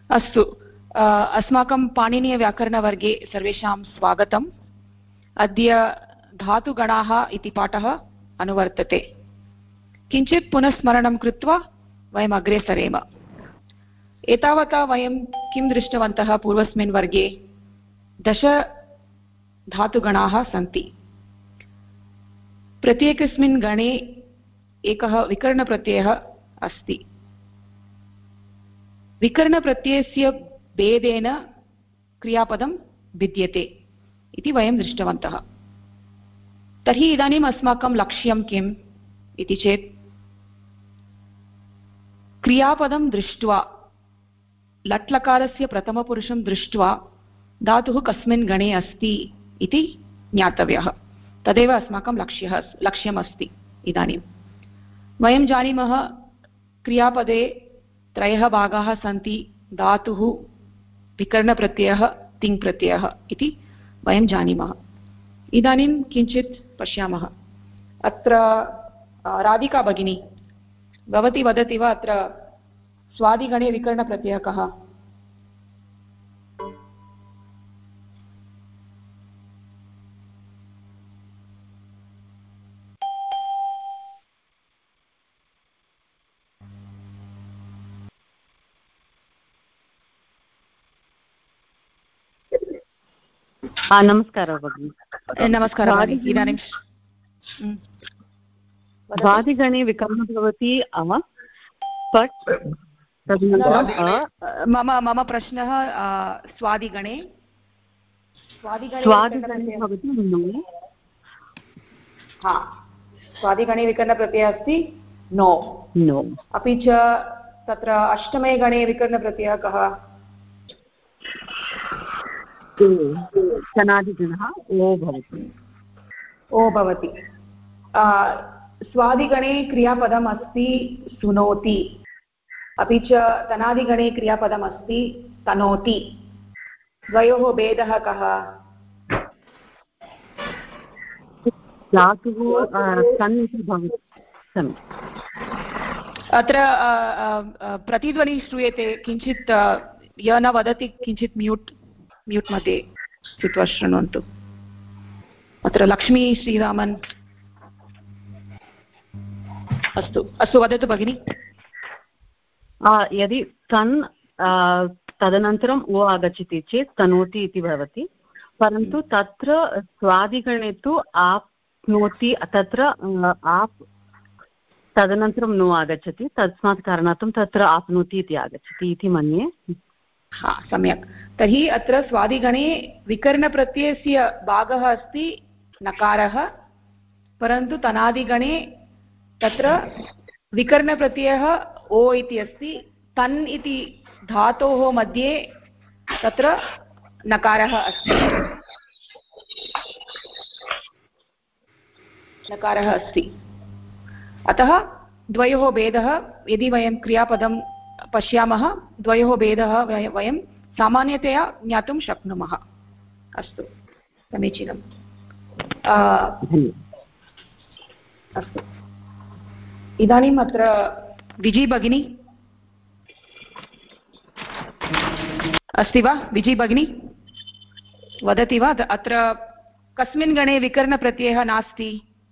अस्तु, अस्माकं पाणिनीयव्याकरणवर्गे सर्वेषां स्वागतम्। अद्य धातुगणाः इति पाठः अनुवर्तते। किञ्चित् पुनस्मरणं कृत्वा वयम् अग्रे सरेम। एतावता वयं किं दृष्टवन्तः? पूर्वस्मिन् वर्गे 10 धातुगणाः सन्ति। प्रत्येकस्मिन् गणे एकः विकरणप्रत्ययः अस्ति। विकरणप्रत्ययस्य भेदेन क्रियापदं भिद्यते इति वयं दृष्टवन्तः। तर्हि इदानीम् अस्माकं लक्ष्यं किम् इति चेत् क्रियापदं दृष्ट्वा, लट्लकारस्य प्रथमपुरुषं दृष्ट्वा धातुः कस्मिन् गणे अस्ति इति ज्ञातव्यः। तदेव अस्माकं लक्ष्यमस्ति। इदानीं वयं जानीमः क्रियापदे 3 भागाः सन्ति: धातुः, विकरणप्रत्ययः, तिङ्प्रत्ययः इति वयं जानीमः। इदानीं किञ्चित् पश्यामः। अत्र राधिका भगिनी, भवती वदति वा अत्र स्वादिगणे विकरणप्रत्ययः कः? नमस्कारः भगिनि। नमस्कारः। इदानीं स्वादिगणे विकरणं भवति पट्। मम प्रश्नः स्वादिगणे भवति नो। हा, स्वादिगणे विकरणप्रत्ययः अस्ति नो। नो। अपि च तत्र अष्टमे गणे विकरणप्रत्ययः कः? तनादिगणः ओ भवति। ओ भवति। स्वादिगणे क्रियापदम् अस्ति सुनोति, अपि च तनादिगणे क्रियापदम् अस्ति तनोति। द्वयोः भेदः कः? धातुः सन् इति भवति। सन्। अत्र प्रतिध्वनिः श्रूयते किञ्चित्। य न वदति किञ्चित् म्यूट् मध्ये स्थित्वा शृण्वन्तु। अत्र लक्ष्मी श्रीरामन्। अस्तु अस्तु, वदतु भगिनि। यदि तन् तदनन्तरम् ओ आगच्छति चेत् तनोति इति भवति। परन्तु तत्र स्वादिगणे तु आप्नोति, तत्र आप् तदनन्तरं नो आगच्छति। तस्मात् कारणात् तत्र आप्नोति इति आगच्छति इति मन्ये। हा, सम्यक्। तर्हि अत्र स्वादिगणे विकरणप्रत्ययस्य भागः अस्ति नकारः, परन्तु तनादिगणे तत्र विकरणप्रत्ययः ओ इति अस्ति। तन् इति धातोः मध्ये तत्र नकारः अस्ति। नकारः अस्ति। अतः द्वयोः भेदः, यदि वयं क्रियापदं पश्यामः, द्वयोः भेदः वयं सामान्यतया ज्ञातुं शक्नुमः। अस्तु, समीचीनम्। अस्तु, इदानीम् अत्र विजि भगिनी अस्ति वा? विजि भगिनी वदति वा अत्र कस्मिन् गणे विकरणप्रत्ययः नास्ति?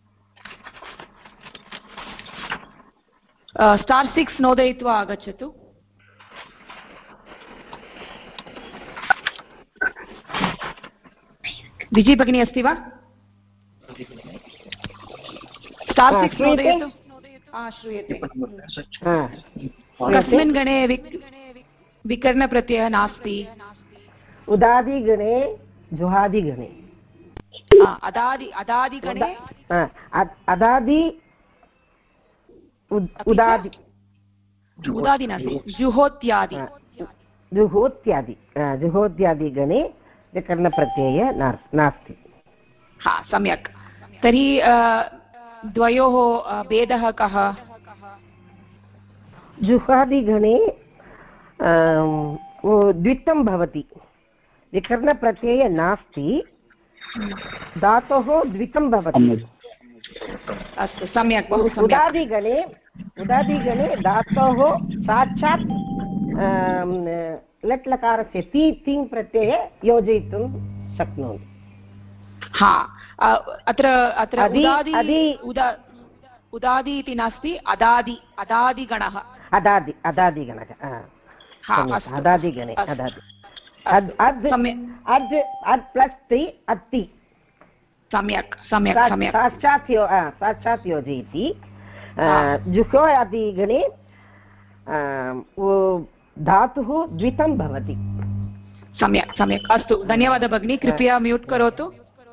*6 नोदयित्वा आगच्छतु। विजि भगिनी अस्ति वा? *6 नोदयतु। श्रूयते। कस्मिन् गणे विकरणप्रत्ययः नास्ति? उदादिगणे, जुहादिगणे। अदादिगणे अदादि उदादि नास्ति, जुहोत्यादि। जुहोत्यादिगणे विकरणप्रत्ययः नास्ति। हा, सम्यक्। तर्हि द्वयोः भेदः कः? जुहादिगणे द्वित्वं भवति, विकरणप्रत्ययः नास्ति, धातोः द्वित्वं भवति। अस्तु, सम्यक्, बहु सम्यक्। उदादिगणे धातोः साक्षात् लट् लकारस्य ति तिङ् प्रत्यये योजयितुं शक्नोति। हा अत्र अत्र उदादि इति नास्ति, अदादिगणः अदादिगणः अदादिगणे अद् प्लस् ति अत्ति सम्यक् सम्यक् सम्यक् साक्षात् योजयति। जुहोरादिगणे धातुः द्वितं भवति। सम्यक् सम्यक् अस्तु धन्यवादः भगिनी, कृपया म्यूट् करोतु।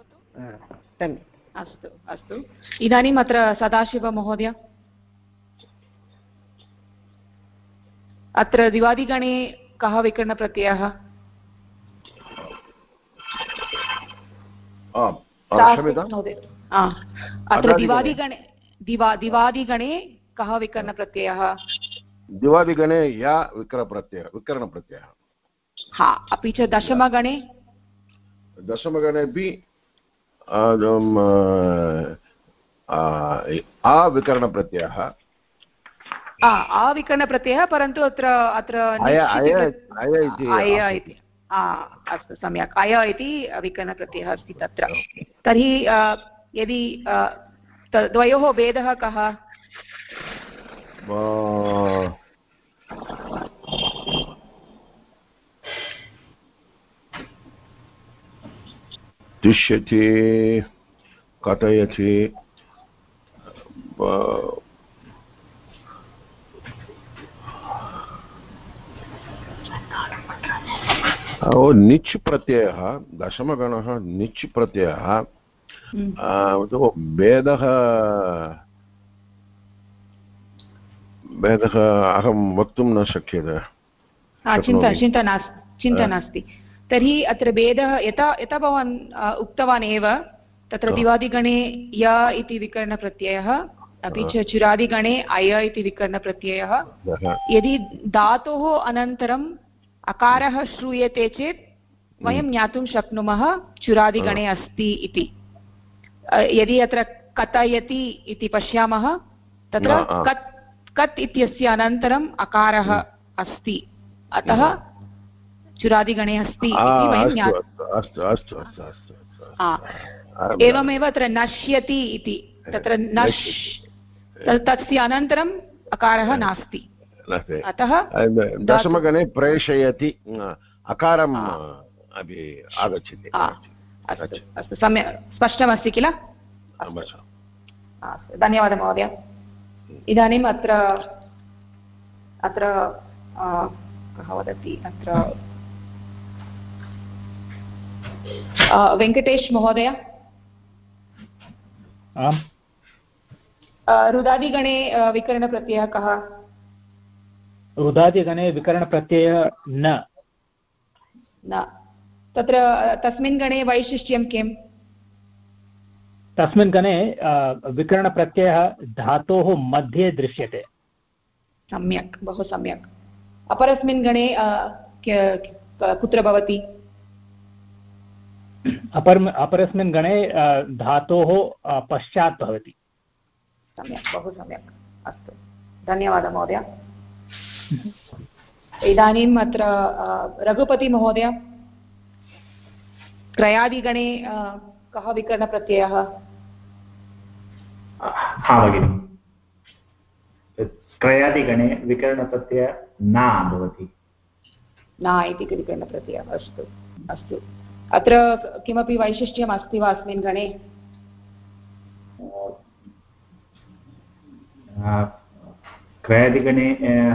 अस्तु अस्तु इदानीम् अत्र सदाशिवमहोदय, अत्र दिवादिगणे कः विकरणप्रत्ययः? अत्र दिवादिगणे कः विकरणप्रत्ययः? दिवादिगणे या विकरणप्रत्ययः। हा अपि च दशमगणे? दशमगणे अपि अविकरणप्रत्ययः। अविकरणप्रत्ययः, परन्तु अत्र अय इति अस्तु सम्यक्, अय इति विकरणप्रत्ययः अस्ति तत्र। तर्हि यदि द्वयोः भेदः कः? दृश्यते, कथयति, निच् प्रत्ययः, दशमगणः निच् प्रत्ययः, भेदः अहं वक्तुं न शक्यते। चिन्ता नास्ति। तर्हि अत्र भेदः यथा भवान् उक्तवान् एव, तत्र दिवादिगणे य इति विकरणप्रत्ययः, अपि च चुरादिगणे अय इति विकरणप्रत्ययः। यदि धातोः अनन्तरम् अकारः श्रूयते चेत् वयं ज्ञातुं शक्नुमः चुरादिगणे अस्ति इति। यदि अत्र कथयति इति पश्यामः, तत्र कत् इत्यस्य अनन्तरम् अकारः अस्ति, अतः चुरादिगणे अस्ति इति वयं एवमेव अत्र नश्यति इति, तत्र नश् तस्य अनन्तरम् अकारः नास्ति, अतः दशमगणे प्रेषयति अकारम् अपि आगच्छति। अस्तु अस्तु सम्यक् स्पष्टमस्ति किल? धन्यवादः महोदय। इदानीम् अत्र कः वदति, अत्र वेङ्कटेश महोदय, रुदादिगणे विकरणप्रत्ययः कः? रुदादिगणे विकरणप्रत्ययः न। तत्र तस्मिन् गणे वैशिष्ट्यं किम्? तस्मिन् गणे विकरणप्रत्ययः धातोः मध्ये दृश्यते। सम्यक्, बहु सम्यक्। अपरस्मिन् गणे कुत्र भवति? अपरस्मिन् गणे धातोः पश्चात् भवति। सम्यक्, बहु सम्यक्। अस्तु धन्यवादः महोदय। इदानीम् अत्र रघुपतिमहोदय, क्रयादिगणे कः विकरणप्रत्ययः? हा भगिनि, क्रयादिगणे विकरणप्रत्ययः न भवति। न इति विकरणप्रत्ययः। अस्तु अस्तु, अत्र किमपि वैशिष्ट्यम् अस्ति वा अस्मिन् गणे? क्रयादिगणे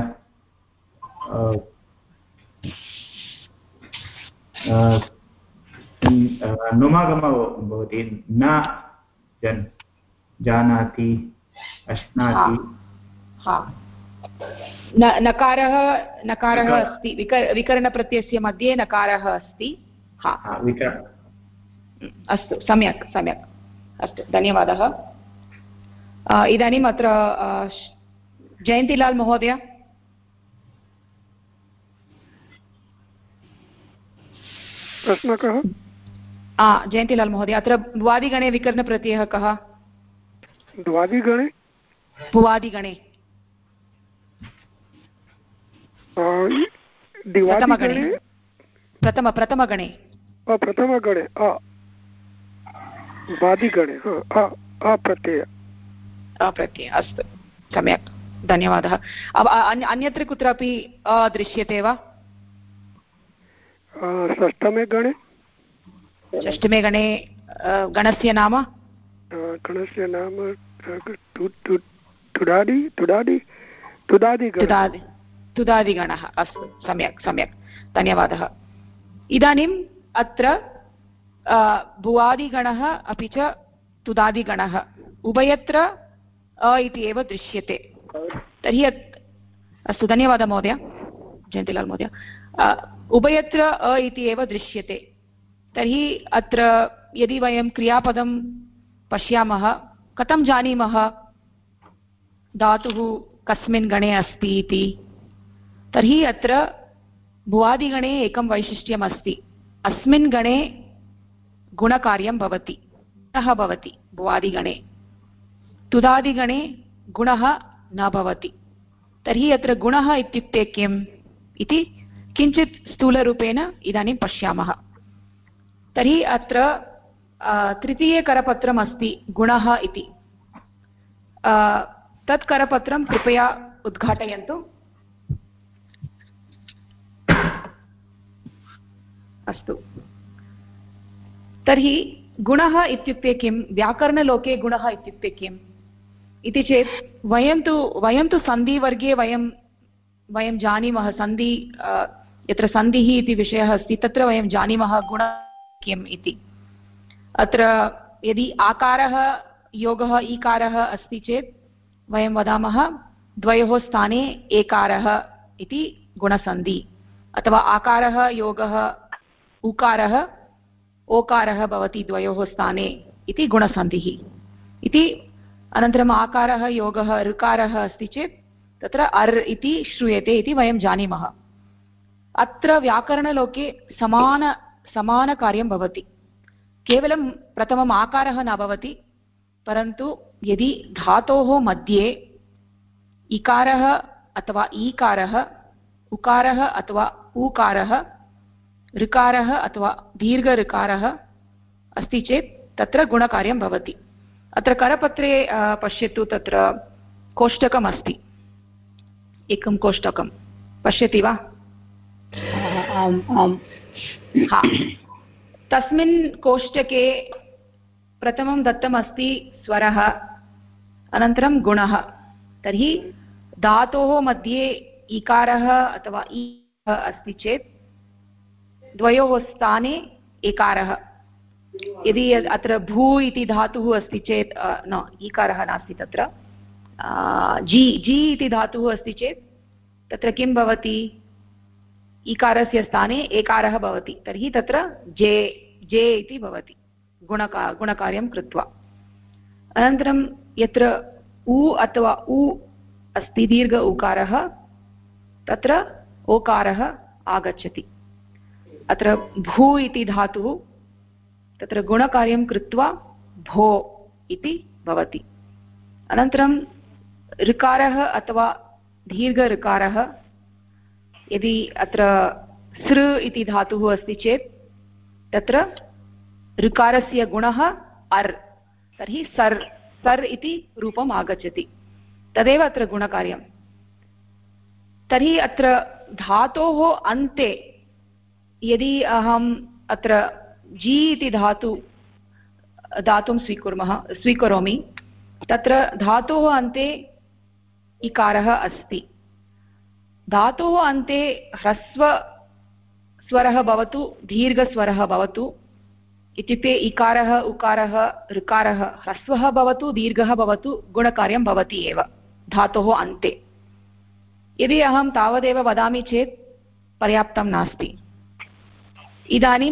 नुमागमः भवति, न जानाति, अश्नाति। नकारः अस्ति, विकरणप्रत्ययस्य मध्ये नकारः अस्ति। अस्तु सम्यक् सम्यक्, अस्तु धन्यवादः। इदानीम् अत्र जयन्तिलाल् महोदय, प्रश्नः कः? जयन्तिलाल् महोदय, अत्र भुवादिगणे विकरणप्रत्ययः कः? द्वादिगणे भुवादिगणे दिवादिगणे प्रथमगणे प्रथमगणे वादिगणे अप्रत्यय अस्तु सम्यक् धन्यवादः। अन्यत्र कुत्रापि दृश्यते वा? षष्ठमे गणे गणस्य नाम तुदादिगणः। अस्तु सम्यक् धन्यवादः। इदानीम् अत्र भुवादिगणः अपि च तुदादिगणः उभयत्र इति एव दृश्यते। तर्हि अस्तु धन्यवादः महोदय, जयन्तिलाल् महोदय। उभयत्र इति एव दृश्यते। तर्हि अत्र यदि वयं क्रियापदं पश्यामः, कथं जानीमः धातुः कस्मिन् गणे अस्ति इति? तर्हि अत्र भुवादिगणे एकं वैशिष्ट्यम् अस्ति। अस्मिन् गणे गुणकार्यं भवति, गुणः भवति भुवादिगणे। तुदादिगणे गुणः न भवति। तर्हि अत्र गुणः इत्युक्ते किम् इति किञ्चित् स्थूलरूपेण इदानीं पश्यामः। तर्हि अत्र तृतीये करपत्रम् अस्ति गुणः इति। तत् करपत्रं कृपया उद्घाटयन्तु। अस्तु, तर्हि गुणः इत्युक्ते किं? व्याकरणलोके गुणः इत्युक्ते किम् इति चेत् वयं तु सन्धिवर्गे वयं जानीमः। सन्धि यत्र सन्धिः इति विषयः अस्ति तत्र वयं जानीमः गुणः किम् इति। अत्र यदि आकारः योगः ईकारः अस्ति चेत् वयं वदामः द्वयोः स्थाने एकारः इति गुणसन्धि, अथवा आकारः योगः उकारः ओकारः भवति द्वयोः स्थाने इति गुणसन्धिः इति। अनन्तरम् आकारः योगः ऋकारः अस्ति चेत् तत्र अर् इति श्रूयते इति वयं जानीमः। अत्र व्याकरणलोके समानकार्यं भवति। केवलं प्रथमम् आकारः न भवति, परन्तु यदि धातोः मध्ये इकारः अथवा ईकारः, उकारः अथवा ऊकारः, ऋकारः अथवा दीर्घऋकारः अस्ति चेत् तत्र गुणकार्यं भवति। अत्र करपत्रे पश्यतु, तत्र कोष्टकम् अस्ति, एकं कोष्टकं पश्यति वा? तस्मिन् कोष्टके प्रथमं दत्तमस्ति स्वरः, अनन्तरं गुणः। तर्हि धातोः मध्ये इकारः अथवा इ अस्ति चेत् द्वयोः स्थाने एकारः। यदि अत्र भू इति धातुः अस्ति चेत् न, ईकारः नास्ति तत्र, जी इति धातुः अस्ति चेत् तत्र किं भवति? ईकारस्य स्थाने एकारः भवति। तर्हि तत्र जे इति भवति गुणकार्यं कृत्वा। अनन्तरं यत्र उ अथवा उ अस्ति दीर्घ उकारः, तत्र ओकारः आगच्छति। अत्र भू इति धातुः तत्र गुणकार्यं कृत्वा भो इति भवति। अनन्तरं ऋकारः अथवा दीर्घऋकारः, यदि अत्र सृ इति धातुः अस्ति चेत् तत्र ऋकारस्य गुणः अर्, तर्हि सर् इति रूपम् आगच्छति। तदेव अत्र गुणकार्यं। तर्हि अत्र धातोः अन्ते यदि अहम् अत्र जी इति धातुं स्वीकरोमि, तत्र धातोः अन्ते इकारः अस्ति। धातोः अन्ते ह्रस्वस्वरः भवतु दीर्घस्वरः भवतु, इत्युक्ते इकारः उकारः ऋकारः ह्रस्वः भवतु दीर्घः भवतु, गुणकार्यं भवति एव धातोः अन्ते। यदि अहं तावदेव वदामि चेत् पर्याप्तं नास्ति। इदानीं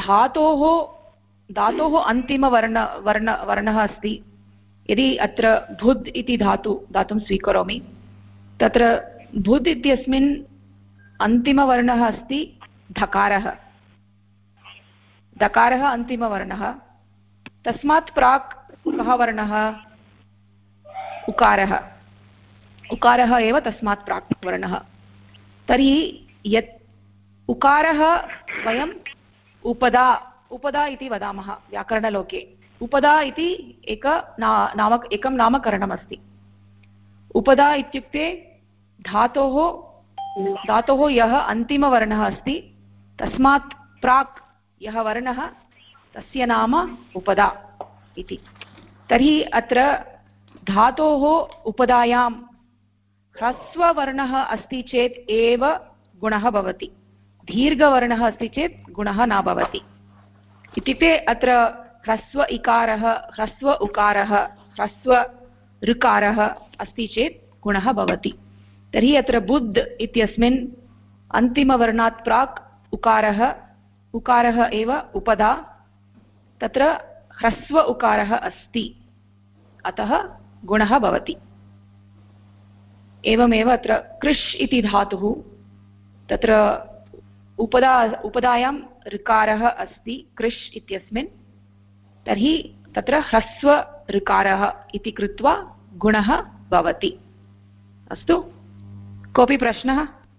धातोः अन्तिमवर्णः अस्ति। यदि अत्र भुद् इति धातुं स्वीकरोमि, तत्र भुद् इत्यस्मिन् अन्तिमवर्णः अस्ति धकारः। दकारः अन्तिमवर्णः। तस्मात् प्राक् कः वर्णः? उकारः एव तस्मात् प्राक् वर्णः। तर्हि उकारः वयम् उपदा उपदा इति वदामः व्याकरणलोके। उपदा इति एकं नामकरणमस्ति। उपदा इत्युक्ते धातोः यः अन्तिमवर्णः अस्ति तस्मात् प्राक् यः वर्णः तस्य नाम उपदा इति। तर्हि अत्र धातोः उपदायां ह्रस्ववर्णः अस्ति चेत् एव गुणः भवति, दीर्घवर्णः अस्ति चेत् गुणः न भवति। इत्युक्ते अत्र ह्रस्व इकारः, ह्रस्व उकारः, ह्रस्व ऋकारः अस्ति चेत् गुणः भवति। तर्हि अत्र बुद्ध इत्यस्मिन् अन्तिमवर्णात् प्राक् उकारः एव उपदा, तत्र ह्रस्व उकारः अस्ति, अतः गुणः भवति। एवमेव अत्र कृष् इति धातुः, तत्र उपदायां ऋकारः अस्ति कृष् इत्यस्मिन्, तर्हि तत्र ह्रस्व ऋकारः इति कृत्वा गुणः भवति। अस्तु, कोऽपि प्रश्नः?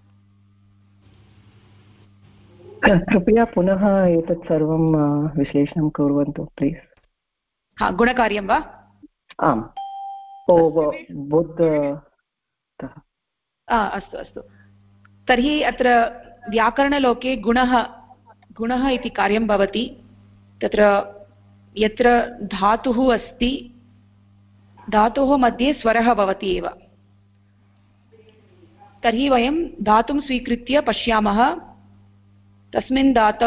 कृपया पुनः एतत् सर्वं विश्लेषणं कुर्वन्तु प्लीस्। हा, गुणकार्यं वा? आम्, अस्तु अस्तु। तर्हि अत्र व्याकरणलोके गुणः इति कार्यं भवति। तत्र यत्र धातुः अस्ति धातोः मध्ये स्वरः भवति एव, तर्हि वयं धातुं स्वीकृत्य पश्यामः तस्मिन् धातौ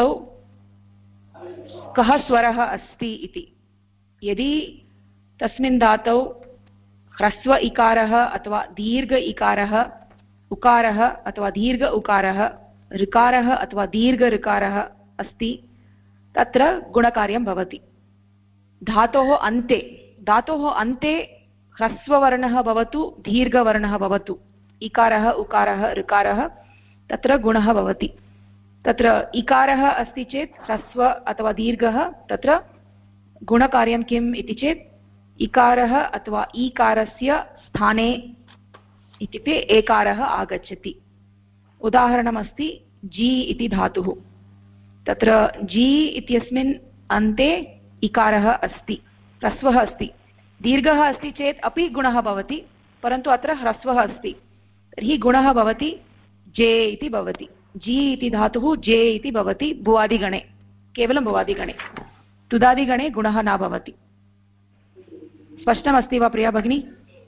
कः स्वरः अस्ति इति। यदि तस्मिन् धातौ ह्रस्व इकारः अथवा दीर्घ इकारः, उकारः अथवा दीर्घ उकारः, ऋकारः अथवा दीर्घ ऋकारः अस्ति, तत्र गुणकार्यं भवति। धातोः अन्ते ह्रस्ववर्णः भवतु दीर्घवर्णः भवतु, इकारः उकारः ऋकारः, तत्र गुणः भवति। तत्र इकारः अस्ति चेत् ह्रस्व अथवा दीर्घः, तत्र गुणकार्यं किम् इति चेत् इकारः अथवा ईकारस्य स्थाने इत्युक्ते एकारः आगच्छति। उदाहरणमस्ति जी इति धातुः। तत्र जी इत्यस्मिन् अन्ते इकारः अस्ति, ह्रस्वः अस्ति। दीर्घः अस्ति चेत् अपि गुणः भवति, परन्तु अत्र ह्रस्वः अस्ति, तर्हि गुणः भवति जे इति भवति। जी इति धातुः जे इति भवति भुवादिगणे, केवलं भुवादिगणे। तुदादिगणे गुणः न भवति। स्पष्टमस्ति वा प्रिया भगिनी?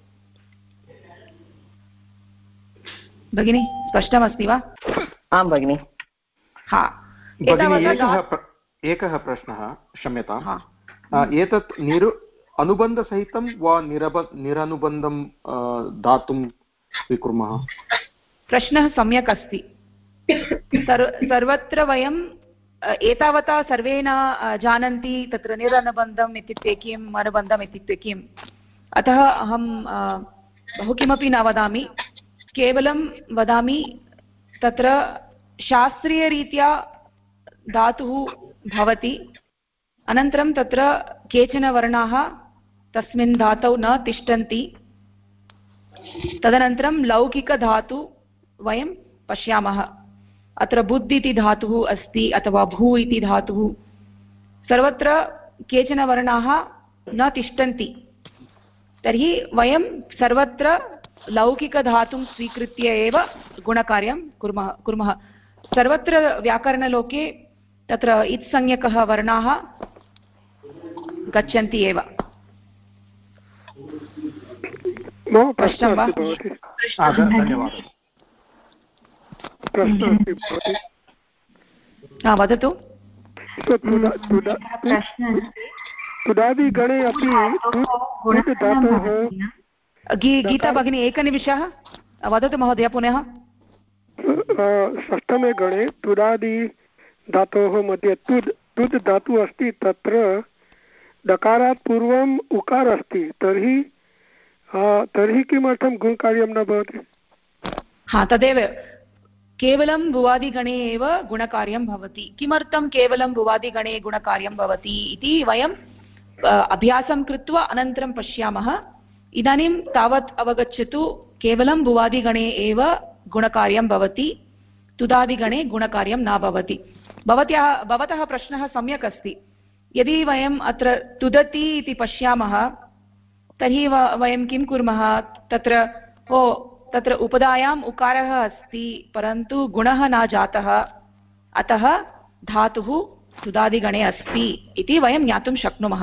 भगिनी स्पष्टमस्ति वा? आं भगिनि। हा, एकः प्रश्नः, क्षम्यताम्। एतत् अनुबन्धसहितं वा निरनुबन्धं दातुं स्वीकुर्मः? प्रश्नः सम्यक् अस्ति। सर्वत्र वयं एतावता सर्वे न जानन्ति तत्र निरनुबन्धम् इत्युक्ते किम्, अनुबन्धम् इत्युक्ते किम्। अतः अहं बहु किमपि न वदामि, केवलं वदामि तत्र शास्त्रीयरीत्या धातुः भवति, अनन्तरं तत्र केचन वर्णाः तस्मिन् धातौ न तिष्ठन्ति। तदनन्तरं लौकिकधातु वयं पश्यामः। अत्र बुद्ध इति धातुः अस्ति अथवा भू इति धातुः, सर्वत्र केचन वर्णाः न तिष्ठन्ति, तर्हि वयं सर्वत्र लौकिकधातुं स्वीकृत्य एव गुणकार्यं कुर्मः। सर्वत्र व्याकरणलोके तत्र इत्संज्ञकः वर्णाः गच्छन्ति एव। प्रश्नः वा? धन्यवादः। प्रश्नः अस्ति भवति? वदतु। तुदादिगणे अपि धातोः। गीता भगिनी एकनिमिषः वदतु महोदय पुनः। षष्ठमे गणे तुदादि धातोः मध्ये तुद् धातुः अस्ति, तत्र दकारात् पूर्वम् उकार अस्ति, तर्हि किमर्थं गुणकार्यं न भवति? हा, तदेव, केवलं भुवादिगणे एव गुणकार्यं भवति। किमर्थं केवलं भुवादिगणे गुणकार्यं भवति इति वयं अभ्यासं कृत्वा अनन्तरं पश्यामः। इदानीं तावत् अवगच्छतु, केवलं भुवादिगणे एव गुणकार्यं भवति। तुदादिगणे गुणकार्यं न भवति। भवतः प्रश्नः सम्यक् अस्ति। यदि वयम् अत्र तुदति इति पश्यामः तर्हि वयं किं कुर्मः, तत्र उपधायाम् उकारः अस्ति परन्तु गुणः न जातः, अतः धातुः तुदादिगणे अस्ति इति वयं ज्ञातुं शक्नुमः।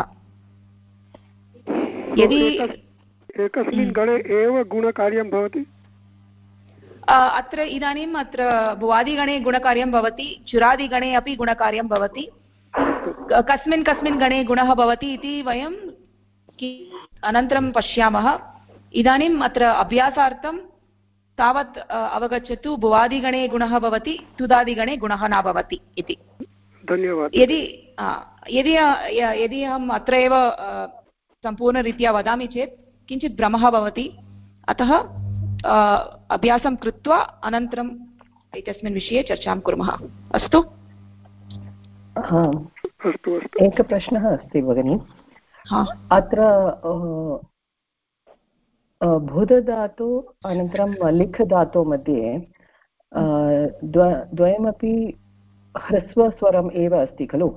यदि एकस्मिन् गणे एव गुणकार्यं भवति, अत्र इदानीम् अत्र भुवादिगणे गुणकार्यं भवति, चुरादिगणे अपि गुणकार्यं भवति। कस्मिन् कस्मिन् गणे गुणः भवति इति वयं अनन्तरं पश्यामः। इदानीम् अत्र अभ्यासार्थं तावत् अवगच्छतु, भुवादिगणे गुणः भवति, तुदादिगणे गुणः न भवति इति। धन्यवादः। यदि अहम् अत्र एव सम्पूर्णरीत्या वदामि चेत् किञ्चित् भ्रमः भवति, अतः अभ्यासं कृत्वा अनन्तरम् एतस्मिन् विषये चर्चां कुर्मः। अस्तु? एकः प्रश्नः अस्ति भगिनि। अत्र भूतधातु अनन्तरं लिख् धातु मध्ये द्वयमपि ह्रस्वस्वरम् एव अस्ति खलु,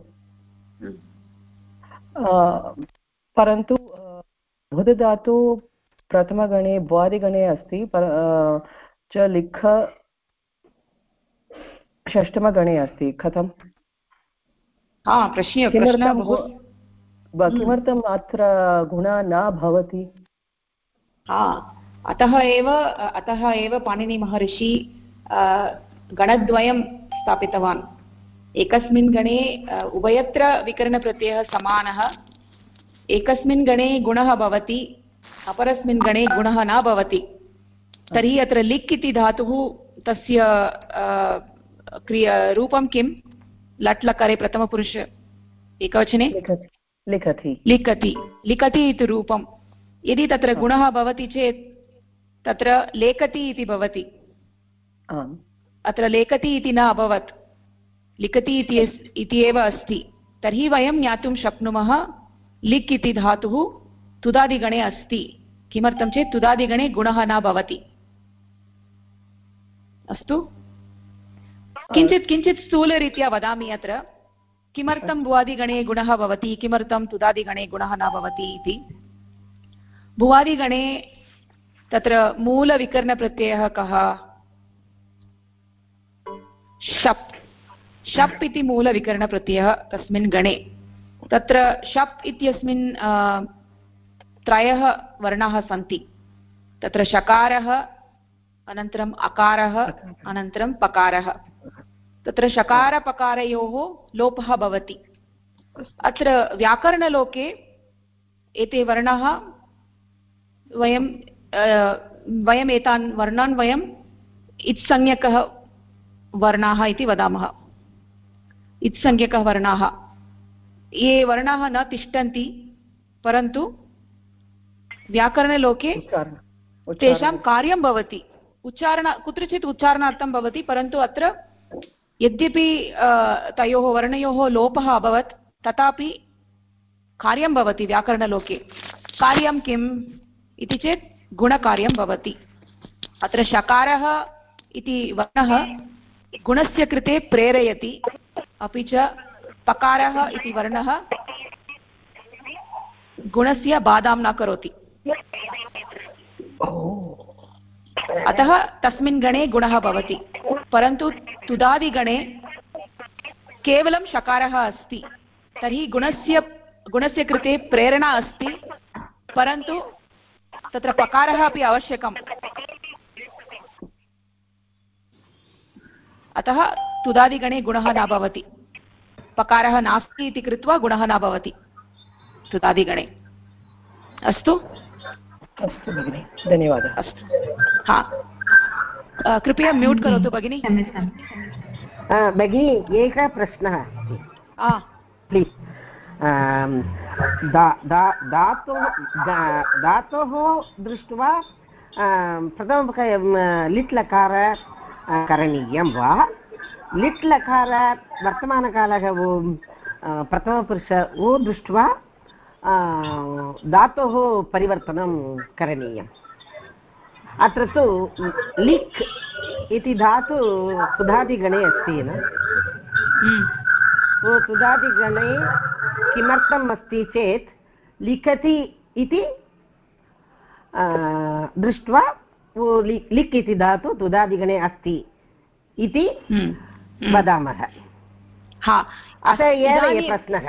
परन्तु भूतधातु प्रथमगणे भुवादिगणे अस्ति, च लिख षष्ठमगणे अस्ति। कथं? किमर्थम् अत्र गुणः न भवति? अतः एव पाणिनिमहर्षि गणद्वयं स्थापितवान्। एकस्मिन् गणे उभयत्र विकरणप्रत्ययः समानः, एकस्मिन् गणे गुणः भवति, अपरस्मिन् गणे गुणः न भवति। तर्हि अत्र लिक् इति धातुः तस्य रूपं किं? लट् लकारे प्रथमपुरुष एकवचने लिखति इति रूपं। यदि तत्र गुणः भवति चेत् तत्र लेखति इति भवति। अत्र लेखति इति न अभवत्, लिखति इति एव अस्ति। तर्हि वयं ज्ञातुं शक्नुमः लिक् इति धातुः तुदादिगणे अस्ति। किमर्थं चेत् तुदादिगणे गुणः न भवति। अस्तु? किञ्चित् स्थूलरीत्या वदामि अत्र किमर्थं भुवादिगणे गुणः भवति, किमर्थं तुदादिगणे गुणः न भवति इति। भुवादिगणे तत्र मूलविकरणप्रत्ययः कः? शप् इति मूलविकरणप्रत्ययः तस्मिन् गणे। तत्र शप् इत्यस्मिन् त्रयः वर्णाः सन्ति। तत्र शकारः, अनन्तरम् अकारः, अनन्तरं पकारः। तत्र शकारपकारयोः लोपः भवति। अत्र व्याकरणलोके एते वर्णाः वयम् एतान् वर्णान् वयम् इत्संज्ञकः वर्णाः इति वदामः। इत्संज्ञकः वर्णाः, ये वर्णाः न तिष्ठन्ति परन्तु व्याकरणलोके तेषां कार्यं भवति। कुत्रचित् उच्चारणार्थं भवति, परन्तु अत्र यद्यपि तयोः वर्णयोः लोपः अभवत् तथापि कार्यं भवति व्याकरणलोके। कार्यं किम् इति चेत् गुणकार्यं भवति। अत्र शकारः इति वर्णः गुणस्य कृते प्रेरयति, अपि च पकारः इति वर्णः गुणस्य बाधां न करोति। अतः तस्मिन् गणे गुणः भवति। परन्तु तुदादिगणे केवलं शकारः अस्ति, तर्हि गुणस्य कृते प्रेरणा अस्ति, परन्तु तत्र पकारः अपि आवश्यकम्। अतः तुदादिगणे गुणः न भवति। पकारः नास्ति इति कृत्वा गुणः न भवति तुदादिगणे। अस्तु? अस्तु भगिनि, धन्यवादः। अस्तु, कृपया म्यूट् करोतु भगिनि। भगिनि, एकः प्रश्नः अस्ति, प्लीस्। धातोः दृष्ट्वा प्रथमं लिट् लकार करणीयं वा? लिट् लकार वर्तमानकालः प्रथमपुरुष ओ दृष्ट्वा धातोः परिवर्तनं करणीयम्। अत्र तु लिक् इति धातु तुदादिगणे अस्ति न? तुदादिगणे किमर्थम् अस्ति चेत् लिखति इति दृष्ट्वा लिक् इति धातु तुदादिगणे अस्ति इति वदामः। अतः एव प्रश्नः।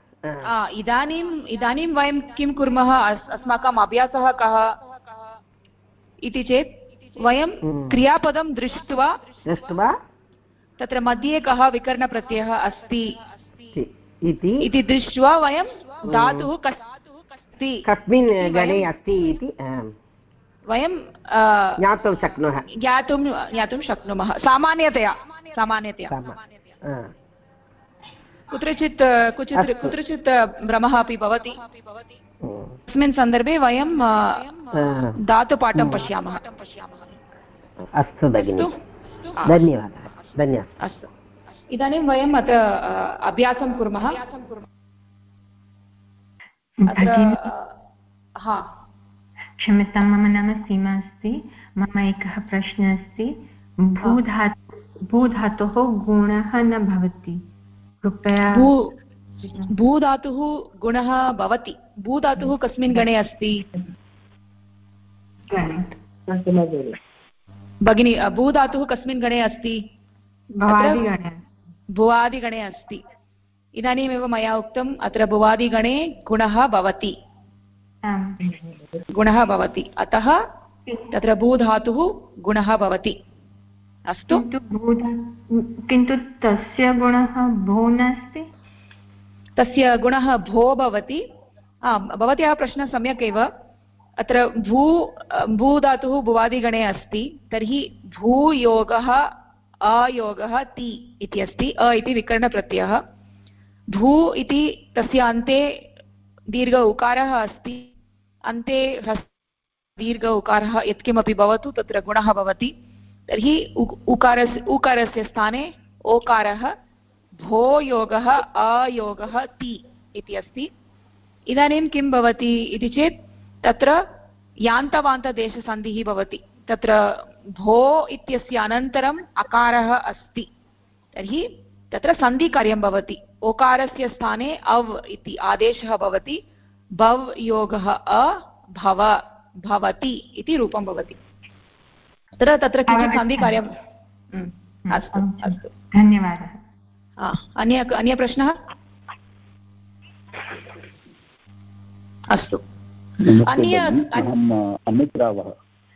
इदानीं वयं किं कुर्मः, अस्माकम् अभ्यासः कः इति चेत् वयं क्रियापदं दृष्ट्वा तत्र मध्ये कः विकरणप्रत्ययः अस्ति इति दृष्ट्वा वयं धातुः कस्मिन् गणे अस्ति इति वयं ज्ञातुं शक्नुमः सामान्यतया। कुत्रचित् भ्रमः अपि भवति। तस्मिन् सन्दर्भे वयं धातुपाठं पश्यामः। अस्तु भगिनि, धन्यवादः। अस्तु, इदानीं वयम् अत्र अभ्यासं कुर्मः। क्षम्यतां, मम नाम सीमा अस्ति। मम एकः प्रश्नः अस्ति। भूधातोः गुणः न भवति, कृपया। भूधातुः गुणः भवति। भूधातुः कस्मिन् गणे अस्ति भगिनी? भूधातुः कस्मिन् गणे अस्ति? भुवादिगणे अस्ति। इदानीमेव मया उक्तम्, अत्र भुवादिगणे गुणः भवति। अतः तत्र भूधातुः गुणः भवति। अस्तु, किन्तु तस्य गुणः भो नास्ति। तस्य गुणः भो भवति। भवत्याः प्रश्नः सम्यक् एव। अत्र भूधातुः भुवादिगणे अस्ति, तर्हि भूयोगः अयोगः ति इति अस्ति। अ इति विकरणप्रत्ययः। भू इति तस्य अन्ते दीर्घ उकारः अस्ति। अन्ते दीर्घ उकारः यत्किमपि भवतु तत्र गुणः भवति। तर्हि उकारस्य स्थाने ओकारः भो योगः अयोगः ति इति अस्ति। इदानीं किं भवति इति चेत् तत्र यान्तवान्तदेशसन्धिः भवति। तत्र भो इत्यस्य अनन्तरम् अकारः अस्ति, तर्हि तत्र सन्धिकार्यं भवति। ओकारस्य स्थाने अव् इति आदेशः भवति। भव योगः अभव भवति इति रूपं भवति। तत्र किञ्चित् सन्धिकार्यम्। अस्तु, धन्यवादः। अन्य प्रश्नः? अस्तु, अमित रावः।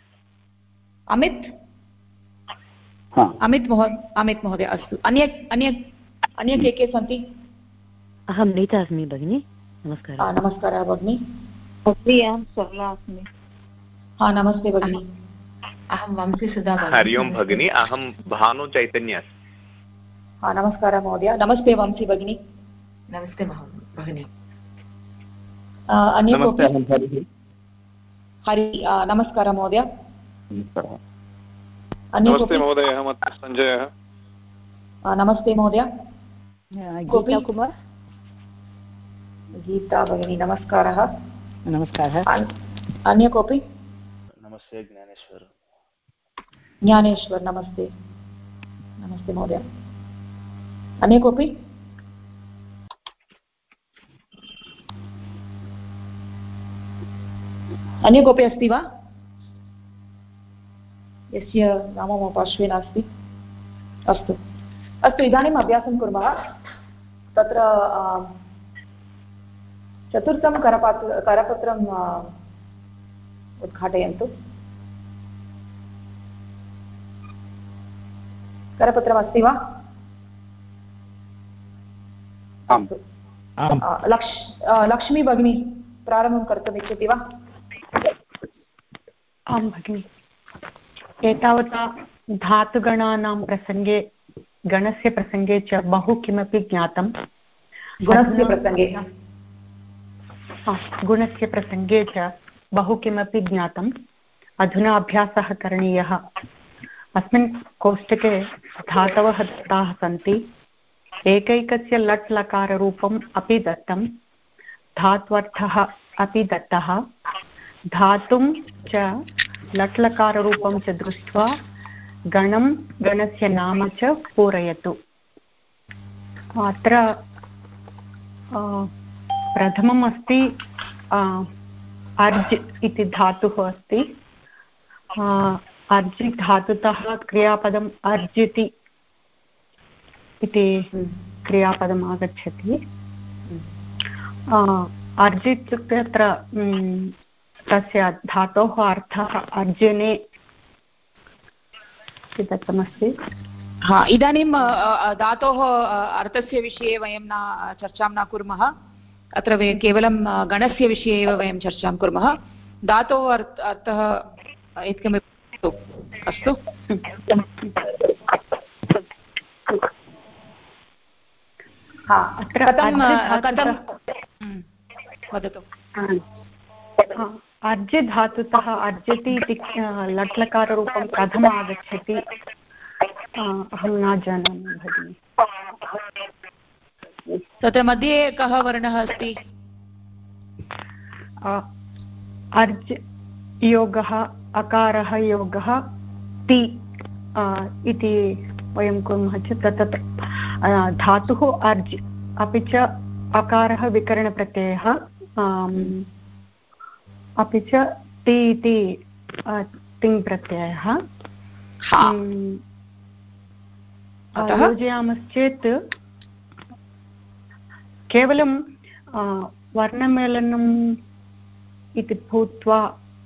अमित महोदय। अस्तु, अन्य के सन्ति? अहं नीता अस्मि भगिनि। नमस्कारः। नमस्कारः भगिनि। अहं सरला अस्मि। नमस्ते भगिनि। अहं वंशीसुधा। हरि ओं भगिनि, अहं भानु चैतन्य। नमस्कारः महोदय। नमस्ते वंशी भगिनि। नमस्ते भगिनि। अन्य हरि। नमस्कारः महोदय। नमस्ते महोदय, अहं सञ्जयः। नमस्ते महोदय। गीता कुमार। गीता भगिनी, नमस्कारः। नमस्कारः। अन्य कोऽपि? नमस्ते ज्ञानेश्वर। ज्ञानेश्वर, नमस्ते। नमस्ते महोदय। अन्य कोऽपि? अन्य कोऽपि अस्ति वा यस्य नाम मम पार्श्वे नास्ति? अस्तु, इदानीम् अभ्यासं कुर्मः। तत्र चतुर्थं करपत्रम् उद्घाटयन्तु। करपत्रमस्ति वा? लक्ष्मी भगिनी प्रारम्भं कर्तुम् इच्छति वा? आं भगिनि। एतावता धातुगणानां प्रसङ्गे, गणस्य प्रसङ्गे च बहु किमपि ज्ञातं। गुणस्य प्रसङ्गे च बहु किमपि ज्ञातम्। अधुना अभ्यासः करणीयः। अस्मिन् कोष्टके धातवः दत्ताः सन्ति। एकैकस्य लट् लकाररूपम् अपि दत्तं। धात्वर्थः अपि दत्तः। धातुं च लट् लकाररूपं च दृष्ट्वा गणं गणस्य नाम च पूरयतु। अत्र प्रथमम् अस्ति अर्ज् इति धातुः अस्ति। अर्जि धातुतः क्रियापदम् अर्जिति इति क्रियापदम् आगच्छति। अर्जि इत्युक्ते अत्र तस्य धातोः अर्थः अर्जने इति दत्तमस्ति। हा, इदानीं धातोः अर्थस्य विषये वयं न चर्चां न कुर्मः। अत्र केवलं गणस्य विषये एव वयं चर्चां कुर्मः। धातोः अर्थः एकमेव अस्तु। वदतु। अर्ज धातुतः अर्जति इति लट्लकाररूपं कथम् आगच्छति अहं न जानामि भगिनि। तत्र मध्ये कः वर्णः अस्ति? अर्ज योगः अकारः योगः ति इति वयं कुर्मः चेत् तत्र धातुः अर्ज् अपि च अकारः विकरणप्रत्ययः अपि च ति इति तिङ् प्रत्ययः। योजयामश्चेत् केवलं वर्णमेलनम् इति भूत्वा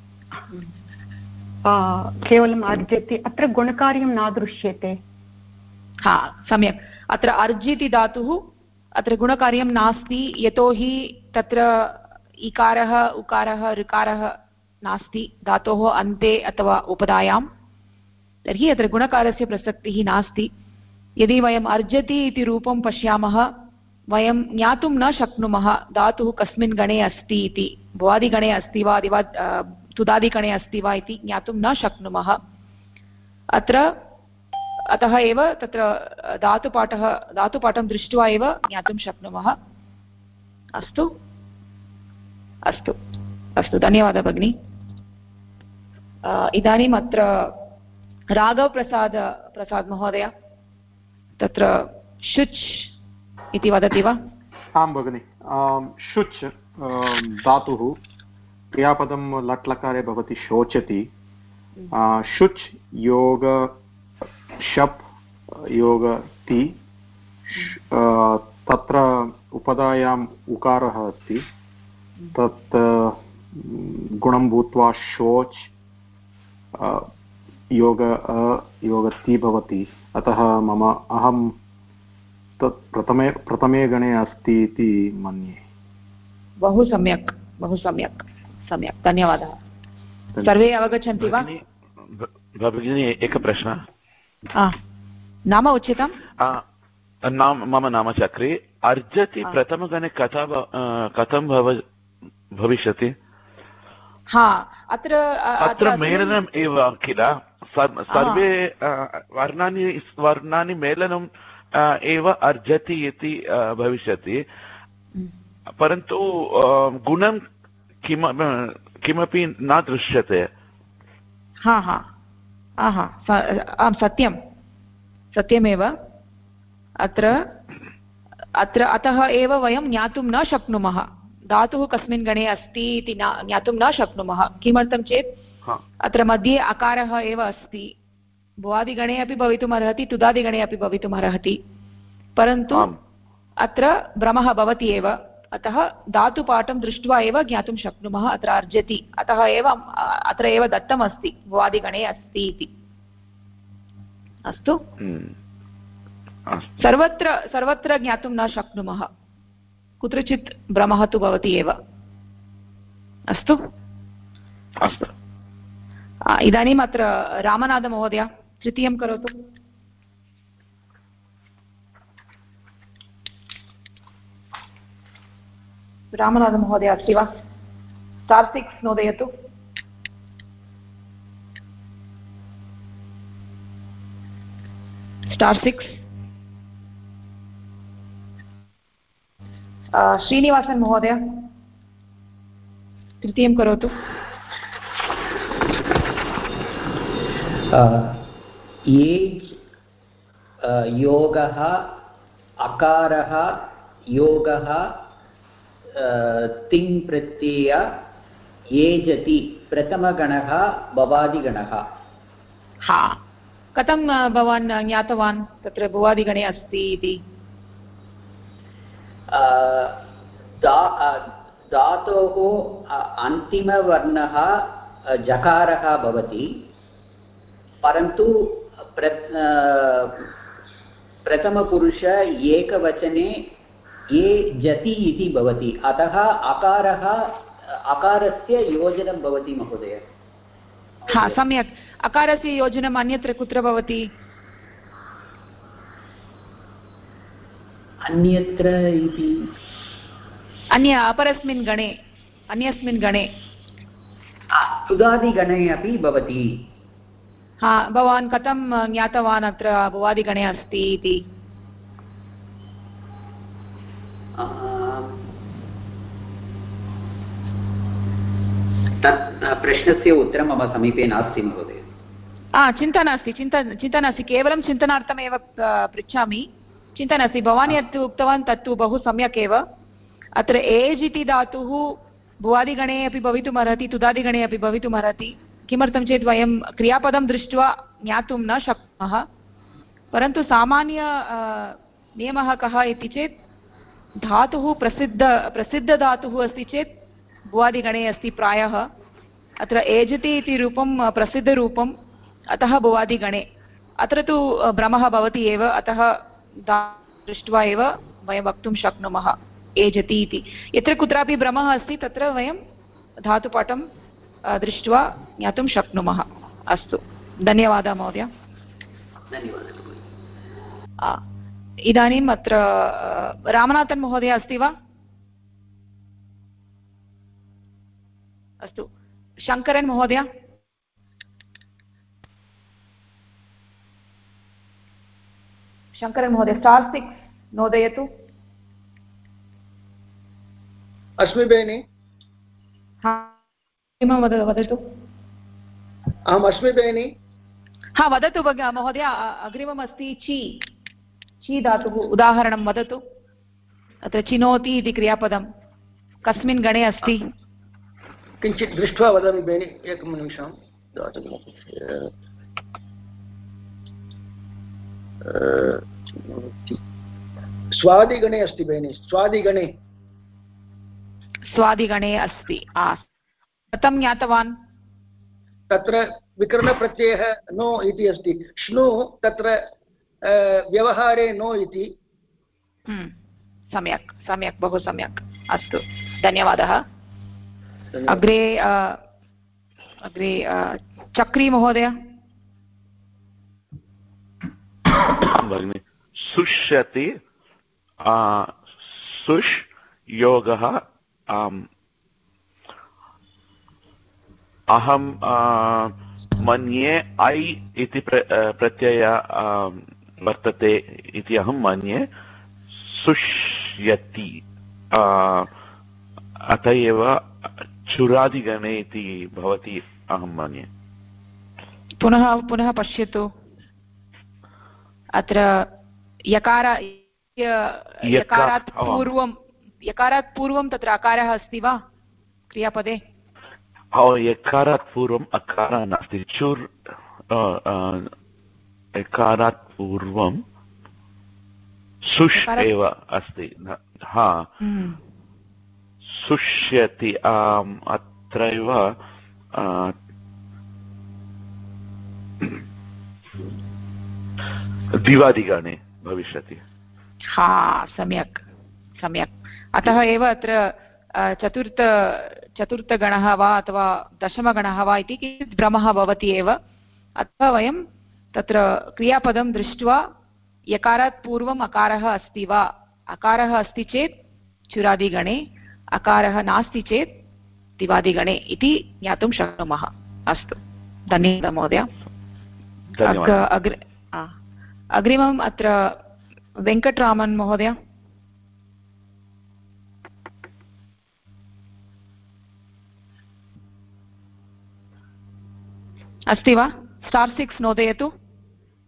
केवलम् अर्जति, अत्र गुणकार्यं न दृश्यते। हा, सम्यक्। अत्र अर्ज् इति धातुः अत्र गुणकार्यं नास्ति, यतोहि तत्र इकारः उकारः ऋकारः नास्ति धातोः अन्ते अथवा उपधायां, तर्हि अत्र गुणकारस्य प्रसक्तिः नास्ति। यदि वयम् अर्जति इति रूपं पश्यामः वयं ज्ञातुं न शक्नुमः धातुः कस्मिन् गणे अस्ति इति। भुवादिगणे अस्ति वा अथवा तुदादिगणे अस्ति वा इति ज्ञातुं न शक्नुमः। अतः एव तत्र धातुपाठं दृष्ट्वा एव ज्ञातुं शक्नुमः। अस्तु अस्तु अस्तु, धन्यवादः भगिनी। इदानीम् अत्र राघवप्रसाद महोदय तत्र शुच् इति वदति वा? आं भगिनि। शुच् धातुः क्रियापदं लट्लकारे भवति शोचति। शुच् योग शप् योग ति, तत्र उपधायाम् उकारः अस्ति, तत् गुणं भूत्वा शोच् योगति भवति। अतः अहं तत् प्रथमे गणे अस्ति इति मन्ये। बहु सम्यक्, बहु सम्यक्, सम्यक्, धन्यवादः। सर्वे अवगच्छन्ति वा? भगिनी, एकः प्रश्नः। नाम उच्यताम्? मम नाम चक्री। अर्जति प्रथमगणे कथं भविष्यति? हा, अत्र मेलनम् एव किल, सर्वे वर्णानि मेलनम् एव अर्जति इति भविष्यति, परन्तु गुणं किमपि न दृश्यते। हा हा, आम्, सत्यमेव। अतः एव वयं ज्ञातुं न शक्नुमः धातुः कस्मिन् गणे अस्ति इति ज्ञातुं न शक्नुमः। किमर्थं चेत् अत्र मध्ये अकारः एव अस्ति। भुवादिगणे अपि भवितुम् अर्हति, तुदादिगणे अपि भवितुम् अर्हति, परन्तु अत्र भ्रमः भवति एव। अतः धातुपाठं दृष्ट्वा एव ज्ञातुं शक्नुमः अत्र अर्जति। अतः एव अत्र एव दत्तमस्ति भुवादिगणे अस्ति इति। अस्तु, सर्वत्र ज्ञातुं न शक्नुमः, कुत्रचित् भ्रमः तु भवति एव। अस्तु अस्तु, इदानीम् अत्र रामनाथमहोदय तृतीयं करोतु। रामनाथमहोदय अस्ति वा? *6 नोदयतु। *6 श्रीनिवासन् महोदय तृतीयं करोतु। एज् योगः अकारः योगः तिङ् प्रत्यय एजति प्रथमगणः भवादिगणः। हा, कथं भवान् ज्ञातवान् तत्र भुवादिगणे अस्ति इति? धातोः अन्तिमवर्णः जकारः भवति, परन्तु प्रथमपुरुष एकवचने ये जति इति भवति, अतः अकारस्य योजनं भवति महोदय। हा, सम्यक्। अकारस्य योजनम् अन्यत्र कुत्र भवति? अन्यत्र इति अपरस्मिन् गणे, अन्यस्मिन् गणे तुदादिगणे अपि भवति। हा, भवान् कथं ज्ञातवान् अत्र भुवादिगणे अस्ति इति? तत् प्रश्नस्य उत्तरं मम समीपे नास्ति महोदय। चिन्ता नास्ति, चिन्ता नास्ति, केवलं चिन्तनार्थमेव पृच्छामि। चिन्ता नास्ति, भवान् यत् उक्तवान् तत्तु बहु सम्यक् एव। अत्र एज् इति धातुः भुवादिगणे अपि भवितुमर्हति, तुदादिगणे अपि भवितुमर्हति। किमर्थं चेत् वयं क्रियापदं दृष्ट्वा ज्ञातुं न शक्नुमः, परन्तु सामान्य नियमः कः इति चेत् धातुः प्रसिद्धधातुः अस्ति चेत् भुवादिगणे अस्ति प्रायः। अत्र एजति इति रूपं प्रसिद्धरूपम्, अतः भुवादिगणे। अत्र तु भ्रमः भवति एव, अतः दृष्ट्वा एव वयं वक्तुं शक्नुमः एजति इति। यत्र कुत्रापि भ्रमः अस्ति तत्र वयं धातुपाठं दृष्ट्वा ज्ञातुं शक्नुमः। अस्तु, धन्यवादः महोदय। इदानीम् अत्र रामनाथन् महोदय अस्ति वा? अस्तु, शङ्करन् महोदय। शङ्करन् महोदय *6 नोदयतु। अस्मि बेनि? वदतु। अहम् अस्मि बेनि। हा, वदतु महोदय। अग्रिमम् अस्ति ची धातुः, उदाहरणं वदतु। अत्र चिनोति इति क्रियापदं कस्मिन् गणे अस्ति? किञ्चित् दृष्ट्वा वदामि बेनि, एकं निमिषं। स्वादिगणे अस्ति बेनि, स्वादिगणे अस्ति। कथं ज्ञातवान्? तत्र विकरणप्रत्ययः नो इति अस्ति। श्नु तत्र व्यवहारे नो इति। सम्यक् सम्यक्, बहु सम्यक्। अस्तु, धन्यवादः। अग्रे चक्री महोदय। भगिनि, सुष्यति सुष् योगः अहं मन्ये ऐ इति प्रत्यय वर्तते इति अहं मन्ये। सुष्यति अत एव चुरादिगणे इति भवति अहं मन्ये। पुनः पश्यतु। अत्र यकारात् पूर्वं तत्र अकारः अस्ति वा क्रियापदे? यकारात् पूर्वम् अकारः नास्ति। चुर् यकारात् पूर्वं सुष् एव अस्ति। हा, सुष्यति अत्रैव द्विवादिगणे भविष्यति। हा, सम्यक् सम्यक्। अतः एव अत्र चतुर्थगणः वा अथवा दशमगणः वा इति किञ्चित् भ्रमः भवति एव। अतः वयं तत्र क्रियापदं दृष्ट्वा यकारात् पूर्वम् अकारः अस्ति वा, अकारः अस्ति चेत् चुरादिगणे, अकारः नास्ति चेत् द्विवादिगणे इति ज्ञातुं शक्नुमः। अस्तु, धन्यवादः महोदय। अग्रिमम् अत्र वेङ्कटरामन् महोदय। अस्ति वा? *6 नोदयतु।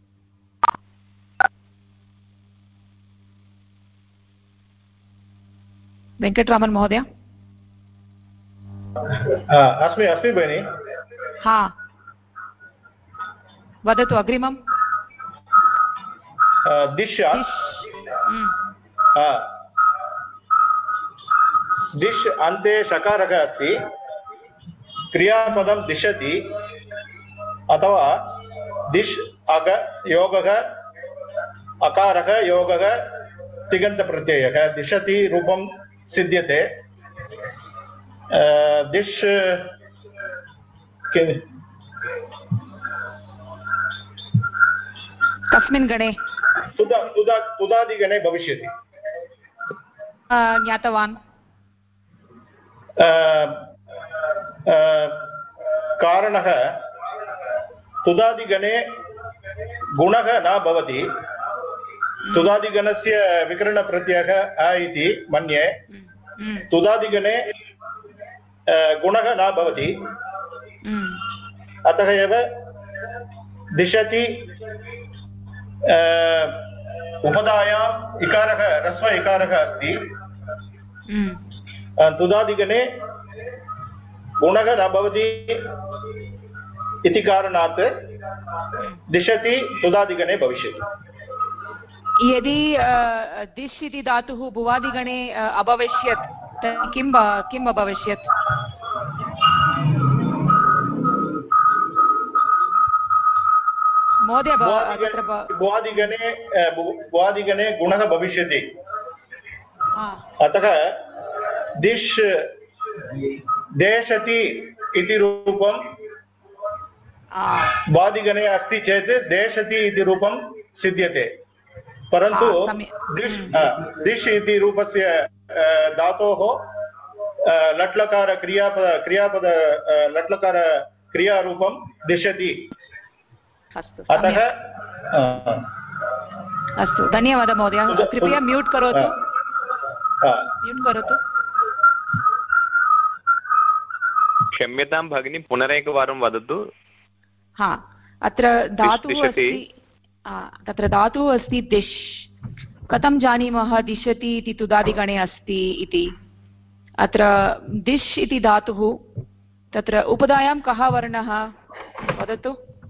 वेङ्कटरामन् महोदय। अस्मि अस्मि भगिनि। हा वदतु अग्रिमं। दिश दिश अन्ते शकारः अस्ति, क्रियापदं दिशति अथवा दिश अग योगः अकारः योगः तिङन्तप्रत्ययः दिशति रूपं सिद्ध्यते। दिश कस्मिन् गणे? तुदादिगणे भविष्यति। ज्ञातवान्। कारणः तुदादिगणे गुणः न भवति। तुदादिगणस्य विकरणप्रत्ययः अ इति मन्ये। तुदादिगणे गुणः न भवति, अतः एव दिशति उपधायाम् इकारः ह्रस्व इकारः अस्ति। तुदादिगणे गुणः न भवति इति कारणात् दिशति तुदादिगणे भविष्यति। यदि दिश् इति धातुः भुवादिगणे अभविष्यत् तर्हि किम् अभविष्यत्? महोदय भुवादिगणे गुणः भविष्यति, अतः दिश् देशति इति रूपं भुवादिगणे अस्ति चेत् देशति इति रूपं सिद्ध्यते। परन्तु दिश् इति रूपस्य धातोः लट्लकार क्रियापद लट्लकार क्रियारूपं दिशति। अतः अस्तु, धन्यवादः महोदय। कृपया म्यूट् करोतु। म्यूट् करोतु। क्षम्यतां भगिनी, पुनरेकवारं वदतु। हा, अत्र धातुः अस्ति, तत्र धातुः अस्ति दिश्। कथं जानीमः दिशति इति तुदादिगणे अस्ति इति? अत्र दिश् इति धातुः, तत्र उपधायां कः वर्णः वदतु?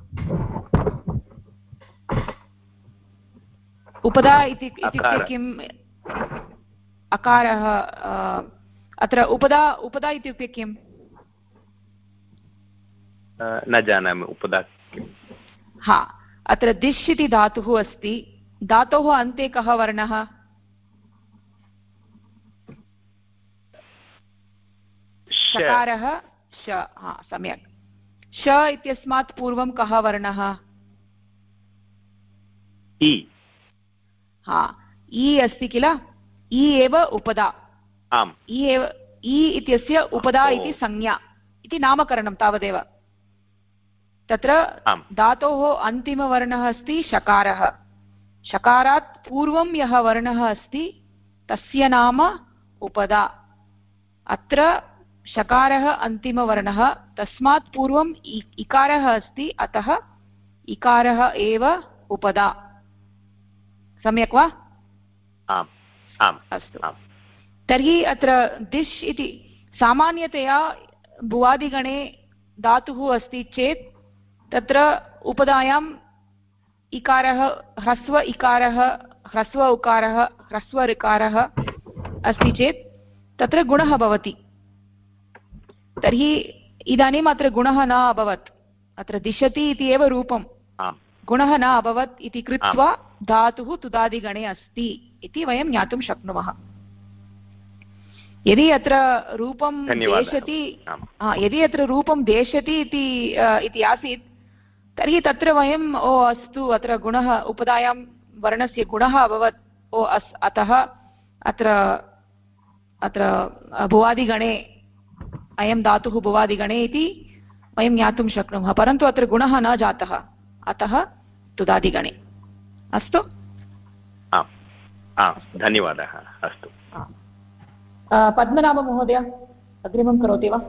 उपधा इत्युक्ते किम्? अकारः। अत्र उपधा इत्युक्ते किम्? न जानामि उपधा किम्। हा, अत्र दिश् इति धातुः अस्ति, धातोः अन्ते कः वर्णः? शकारः श। हा, सम्यक्। श इत्यस्मात् पूर्वं कः वर्णः? इ। हा, इ अस्ति किल? इ एव उपधा। आम्। इ इत्यस्य उपधा इति संज्ञा इति नामकरणं तावदेव। तत्र धातोः अन्तिमवर्णः अस्ति शकारः। शकारात् पूर्वं यः वर्णः अस्ति तस्य नाम उपधा। अत्र शकारः अन्तिमवर्णः, तस्मात् पूर्वम् इकारः अस्ति, अतः इकारः एव उपधा। सम्यक् वा? आम् आम्। अस्तु, तर्हि अत्र दिश् इति सामान्यतया भुवादिगणे धातुः अस्ति चेत् तत्र उपधायाम् इकारः ह्रस्व इकारः ह्रस्व उकारः ह्रस्व ऋकारः अस्ति चेत् तत्र गुणः भवति। तर्हि इदानीम् अत्र गुणः न अभवत्, अत्र दिशति इति एव रूपं, गुणः न अभवत् इति कृत्वा धातुः तुदादिगणे अस्ति इति वयं ज्ञातुं शक्नुमः। यदि अत्र रूपं देशति, यदि अत्र रूपं देशति इति आसीत् तर्हि तत्र वयं अस्तु अत्र गुणः उपधायां वर्णस्य गुणः अभवत् अतः अत्र भुवादिगणे अयं धातुः भुवादिगणे इति वयं ज्ञातुं शक्नुमः। परन्तु अत्र गुणः न जातः, अतः तुदादिगणे। अस्तु, धन्यवादः। अस्तु, पद्मनाभमहोदय अग्रिमं करोति वा?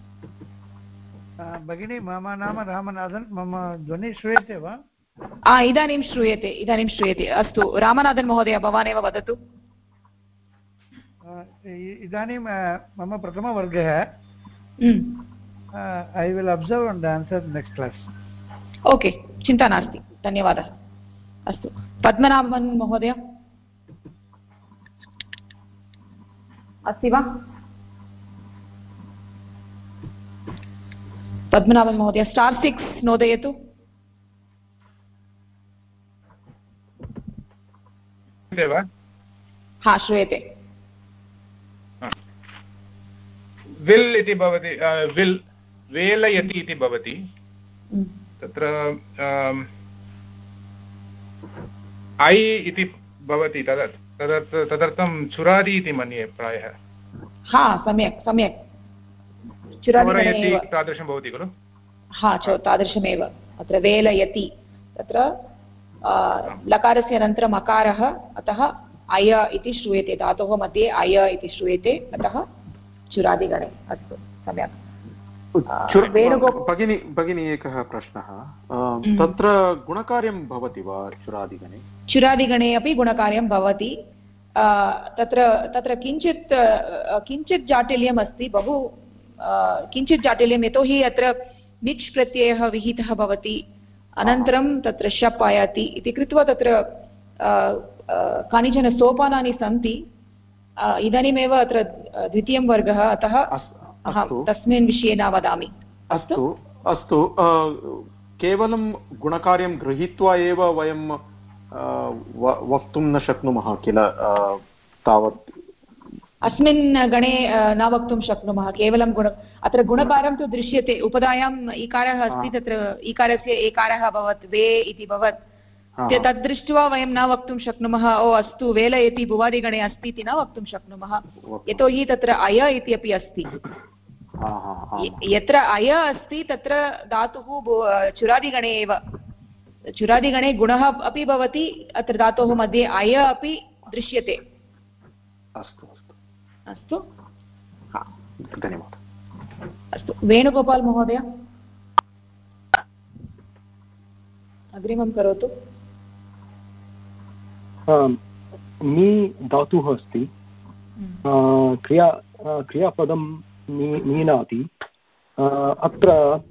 भगिनी, मम नाम रामनाथन्। मम ध्वनिः श्रूयते वा? इदानीं श्रूयते, इदानीं श्रूयते। अस्तु, रामनाथन् महोदय भवानेव वदतु। इदानीं मम प्रथमवर्गः I will observe and answer next class okay चिन्ता नास्ति धन्यवादः अस्तु पद्मनाभन् महोदय अस्ति वा पद्मनाभन् महोदय *6 नोदयतु हा श्रूयते विल् इति भवति विल् वेलयति इति भवति तत्र ऐ इति भवति तदर्थं चुरादि इति मन्ये प्रायः हा सम्यक् सम्यक् तादृशं भवति खलु हा तादृशमेव अत्र वेलयति तत्र लकारस्य अनन्तरम् अकारः अतः अय इति श्रूयते धातोः मध्ये अय इति श्रूयते अतः चुरादिगणे अस्तु सम्यक् भगिनी एकः प्रश्नः तत्र गुणकार्यं भवति वा चुरादिगणे चुरादिगणे अपि गुणकार्यं भवति तत्र किञ्चित् जाटिल्यम् अस्ति बहु किञ्चित् जाटिल्यं यतोहि अत्र निच् प्रत्ययः विहितः भवति अनन्तरं तत्र शप् आयाति इति कृत्वा तत्र कानिचन सोपानानि सन्ति इदानीमेव अत्र द्वितीयं वर्गः अतः तस्मिन् विषये न वदामि अस्तु अस्तु केवलं गुणकार्यं गृहीत्वा एव वयं वक्तुं न शक्नुमः किल तावत् अस्मिन् गणे न वक्तुं शक्नुमः केवलं अत्र गुणकारं तु दृश्यते उपधायाम् इकारः अस्ति तत्र इकारस्य एकारः अभवत् वे इति भवत् तद् दृष्ट्वा वयं न वक्तुं शक्नुमः ओ अस्तु वेलयति भुवादिगणे अस्ति इति न वक्तुं शक्नुमः यतोहि तत्र अय इति अपि अस्ति यत्र अय अस्ति तत्र धातुः चुरादिगणे एव चुरादिगणे गुणः अपि भवति अत्र धातोः मध्ये अय अपि दृश्यते अस्तु अस्तु धन्यवादः अस्तु वेणुगोपाल् महोदय अग्रिमं करोतु मी धातुः अस्ति क्रियापदं मीनाति अत्र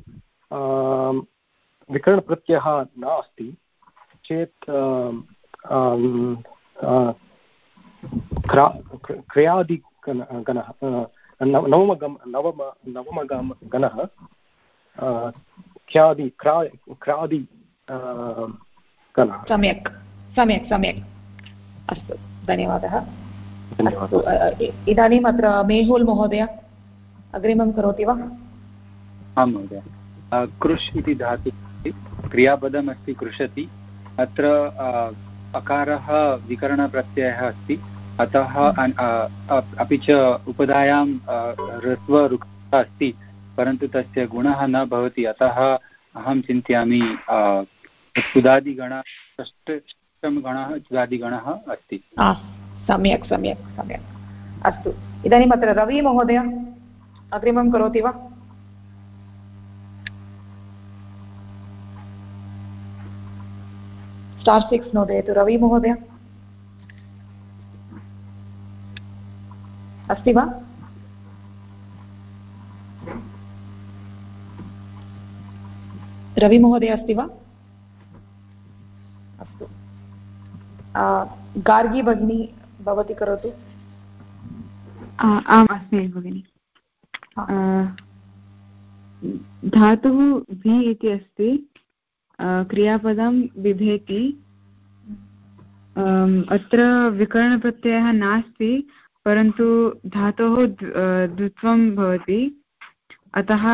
विकरणप्रत्ययः नास्ति चेत् क्रियादिगणः नवमगणः ख्यादि गणः सम्यक् सम्यक् सम्यक् अस्तु धन्यवादः अस्तु इदानीम् अत्र मेहुल् महोदय अग्रिमं करोति वा आं महोदय कृष् इति धातु क्रियापदम् अस्ति कृषति अत्र अकारः विकरणप्रत्ययः अस्ति अतः अपि च उपधायां ऋत्वरुक्तः अस्ति परन्तु तस्य गुणः न भवति अतः अहं चिन्तयामि चुदादिगणः षष्ठमगणः चुदादिगणः अस्ति सम्यक् सम्यक् सम्यक् अस्तु इदानीम् अत्र रवि महोदय अग्रिमं करोति वा *6 नोदयतु रवि महोदय अस्ति वा रवि महोदय अस्ति वा अस्तु गार्गी भगिनी भवती करोतु आम् अस्मि भगिनि धातुः भि इति अस्ति क्रियापदं बिभेति अत्र विकरणप्रत्ययः नास्ति परन्तु धातोः द्वित्वं भवति अतः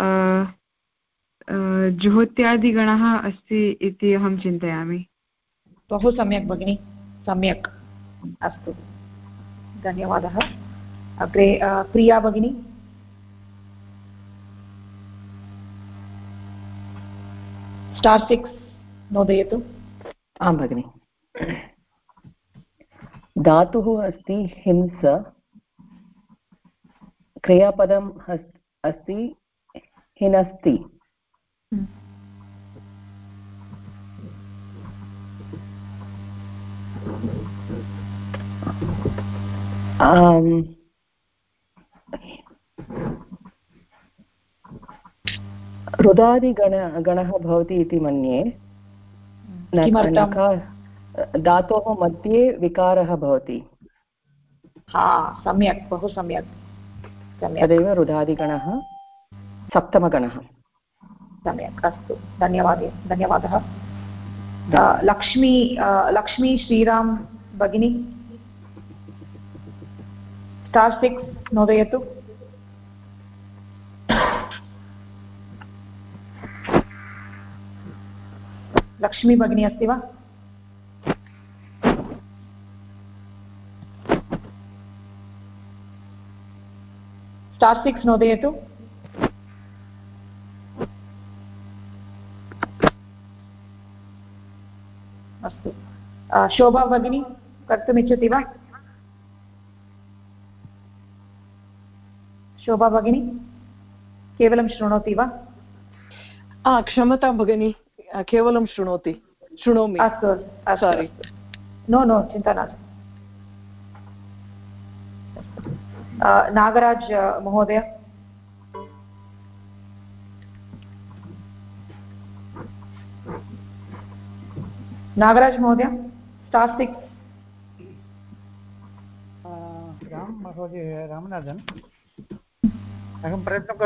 जुहोत्यादिगणः अस्ति इति अहं चिन्तयामि बहु सम्यक् भगिनि सम्यक् अस्तु धन्यवादः अग्रे प्रिया भगिनी *6 नोदयतु आं भगिनि धातुः अस्ति हिंस क्रियापदम् अस्ति हिनस्ति रुदादिगणः भवति इति मन्ये धातोः मध्ये विकारः भवति सम्यक् बहु सम्यक् तदेव रुदादिगणः सप्तमगणः सम्यक् अस्तु धन्यवादः लक्ष्मी श्रीराम भगिनी *6 नोदयतु लक्ष्मी भगिनी अस्ति वा *6 नोदयतु अस्तु शोभा भगिनी कर्तुमिच्छति वा शोभा भगिनी केवलं शृणोति वा क्षमतां भगिनी केवलं शृणोमि अस्तु सारी नो चिन्ता नास्ति नागराज महोदय *6 राम महोदय रामनाथन् अहं प्रयत्नं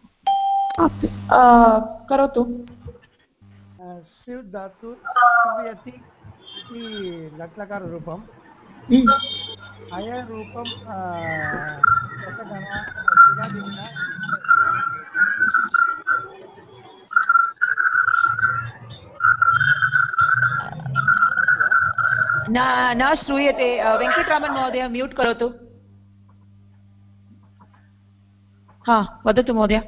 करोतु शिव धातु शिवयति इति लट्लकाररूपम् अयरूपं न श्रूयते वेङ्कटरामन् महोदय म्यूट् करोतु हा वदतु महोदय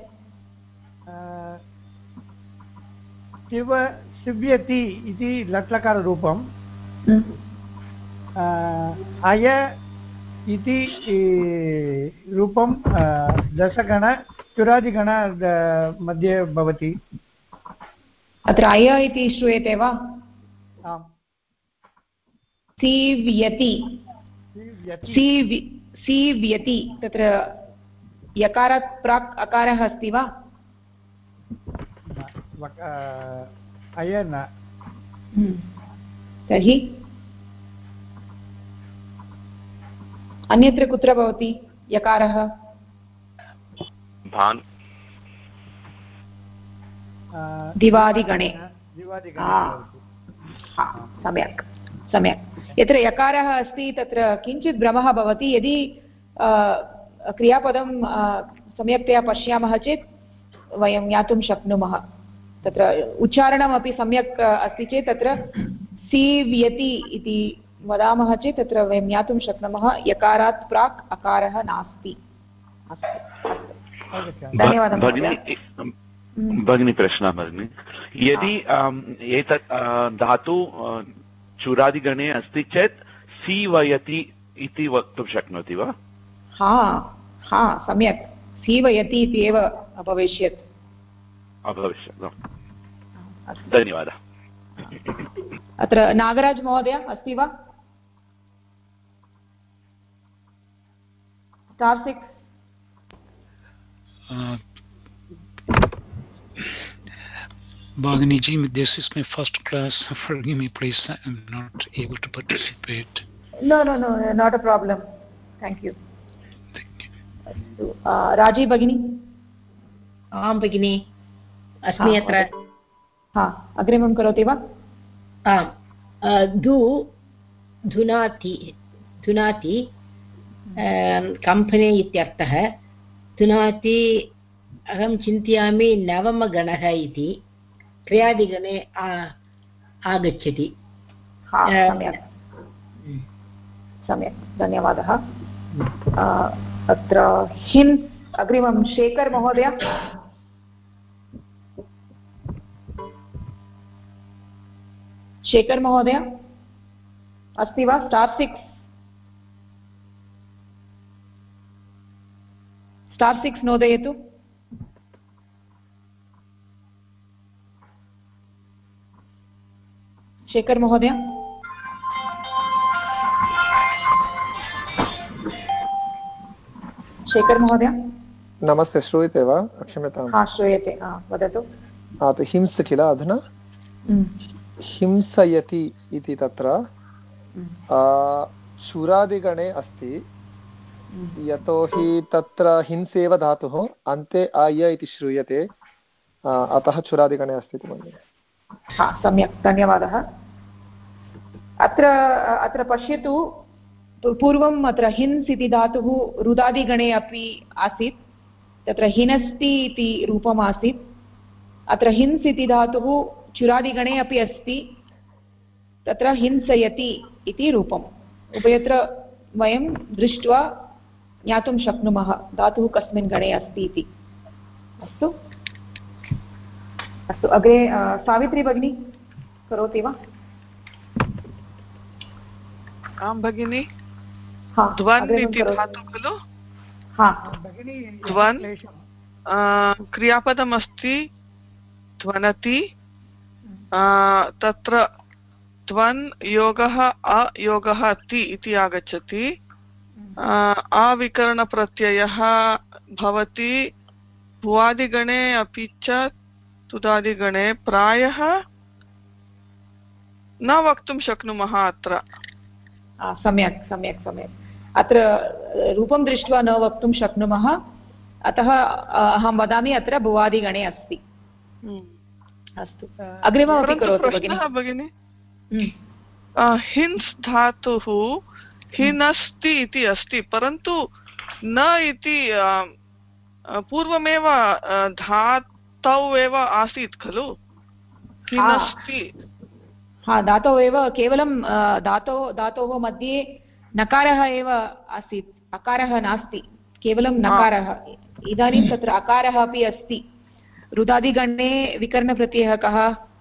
शिव्यति इति लट्लकाररूपम् अय इति रूपं दशगण चुरादिगण मध्ये भवति अत्र अय इति श्रूयते वा आम् सीव्यति तत्र यकारात् प्राक् अकारः अस्ति वा अय न तर्हि अन्यत्र कुत्र भवति यकारः दिवादिगणे सम्यक् यत्र यकारः अस्ति तत्र किञ्चित् भ्रमः भवति यदि क्रियापदं सम्यक्तया पश्यामः चेत् वयं ज्ञातुं शक्नुमः तत्र उच्चारणमपि सम्यक् अस्ति चेत् तत्र सीव्यति इति वदामः चेत् तत्र वयं ज्ञातुं शक्नुमः यकारात् प्राक् अकारः नास्ति धन्यवादः भगिनी प्रश्नः भगिनी यदि एतत् धातु चुरादिगणे अस्ति चेत् सीवयति इति वक्तुं शक्नोति वा सम्यक् सीवयति इति एव अभविष्यत् धन्यवादः अत्र नागराज महोदय अस्ति वा *6 Bhagini ji, this is my first class. Forgive me, please. I'm not able to participate. No, not a problem. Thank you. राजी भगिनी आं भगिनी अस्मि अत्र अग्रिमं करोति वा धुनाति कम्पनी इत्यर्थः धुनाति अहं चिन्तयामि नवमगणः इति क्रियादिगणे आगच्छति सम्यक् धन्यवादः अत्र हिन्स् अग्रिमं शेखर महोदय अस्ति वा *6 नोदयतु शेखर महोदय शेखर महोदय। नमस्ते, श्रूयते वा? क्षम्यताम्। हा, श्रूयते, वदतु। तो हिंस किल अधुना हिंसयति इति तत्र शूरादिगणे अस्ति, यतोहि तत्र हिंसेव धातुः अन्ते आय इति श्रूयते, अतः चुरादिगणे अस्ति इति मन्ये। सम्यक्, धन्यवादः। अत्र पश्यतु, पूर्वम् अत्र हिंस् इति धातुः रुदादिगणे अपि आसीत्, तत्र हिनस्ति इति रूपम् आसीत्। अत्र हिंस् इति धातुः चुरादिगणे अपि अस्ति, तत्र हिंसयति इति रूपम्। उभयत्र वयं दृष्ट्वा ज्ञातुं शक्नुमः धातुः कस्मिन् गणे अस्ति इति। अस्तु अस्तु, अग्रे सावित्री भगिनी करोति वा? आं भगिनि। ध्वन् इति धातु खलु? ध्वन् क्रियापदमस्ति ध्वनति, तत्र ध्वन् योगः अयोगः ति इति आगच्छति। अविकरणप्रत्ययः भवति भुवादिगणे अपि च तुदादिगणे। प्रायः न वक्तुं शक्नुमः अत्र। सम्यक् सम्यक् सम्यक्, अत्र रूपं दृष्ट्वा न वक्तुं शक्नुमः, अतः अहं वदामि अत्र भुवादिगणे अस्ति। अस्तु, अग्रिममपि करोतु भगिनि। हिंस् धातुः हिनस्ति इति अस्ति, परन्तु न इति पूर्वमेव धातौ एव आसीत् खलु? हिनस्ति धातौ एव, केवलं धातोः मध्ये नकारः एव आसीत्, अकारः नास्ति, केवलं नकारः। इदानीं तत्र अकारः अपि अस्ति। रुदादिगणे विकरणप्रत्ययः कः?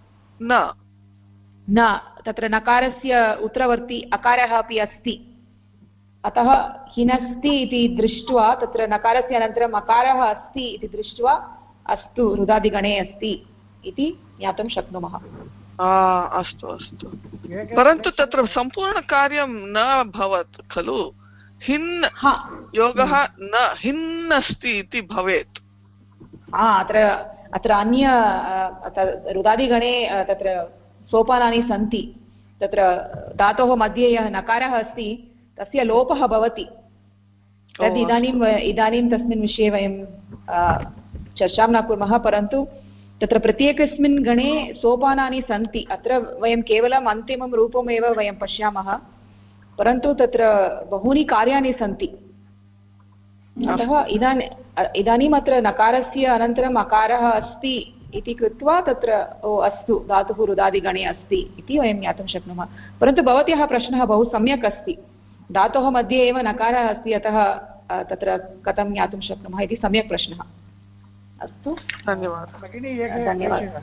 न, तत्र नकारस्य उत्तरवर्ती अकारः अपि अस्ति, अतः हिनस्ति इति दृष्ट्वा, तत्र नकारस्य अनन्तरम् अकारः अस्ति इति दृष्ट्वा अस्तु रुदादिगणे अस्ति इति ज्ञातुं शक्नुमः। अस्तु अस्तु, परन्तु तत्र सम्पूर्णकार्यं न अभवत् खलु? हिन् योगः न हिन् अस्ति इति भवेत्। अत्र अन्य रुदादिगणे तत्र सोपानानि सन्ति, तत्र धातोः मध्ये यः नकारः अस्ति तस्य लोपः भवति। तद् इदानीं तस्मिन् विषये वयं चर्चां न कुर्मः, परन्तु तत्र प्रत्येकस्मिन् गणे सोपानानि सन्ति। अत्र वयं केवलम् अन्तिमं रूपमेव वयं पश्यामः, परन्तु तत्र बहूनि कार्याणि सन्ति। अतः इदानीम् अत्र नकारस्य अनन्तरम् अकारः अस्ति इति कृत्वा तत्र अस्तु धातुः रुदादिगणे अस्ति इति वयं ज्ञातुं शक्नुमः। परन्तु भवत्याः प्रश्नः बहु सम्यक् अस्ति, धातोः मध्ये एव नकारः अस्ति, अतः तत्र कथं ज्ञातुं शक्नुमः इति सम्यक् प्रश्नः। अस्तु, धन्यवादः भगिनी। धन्यवादः।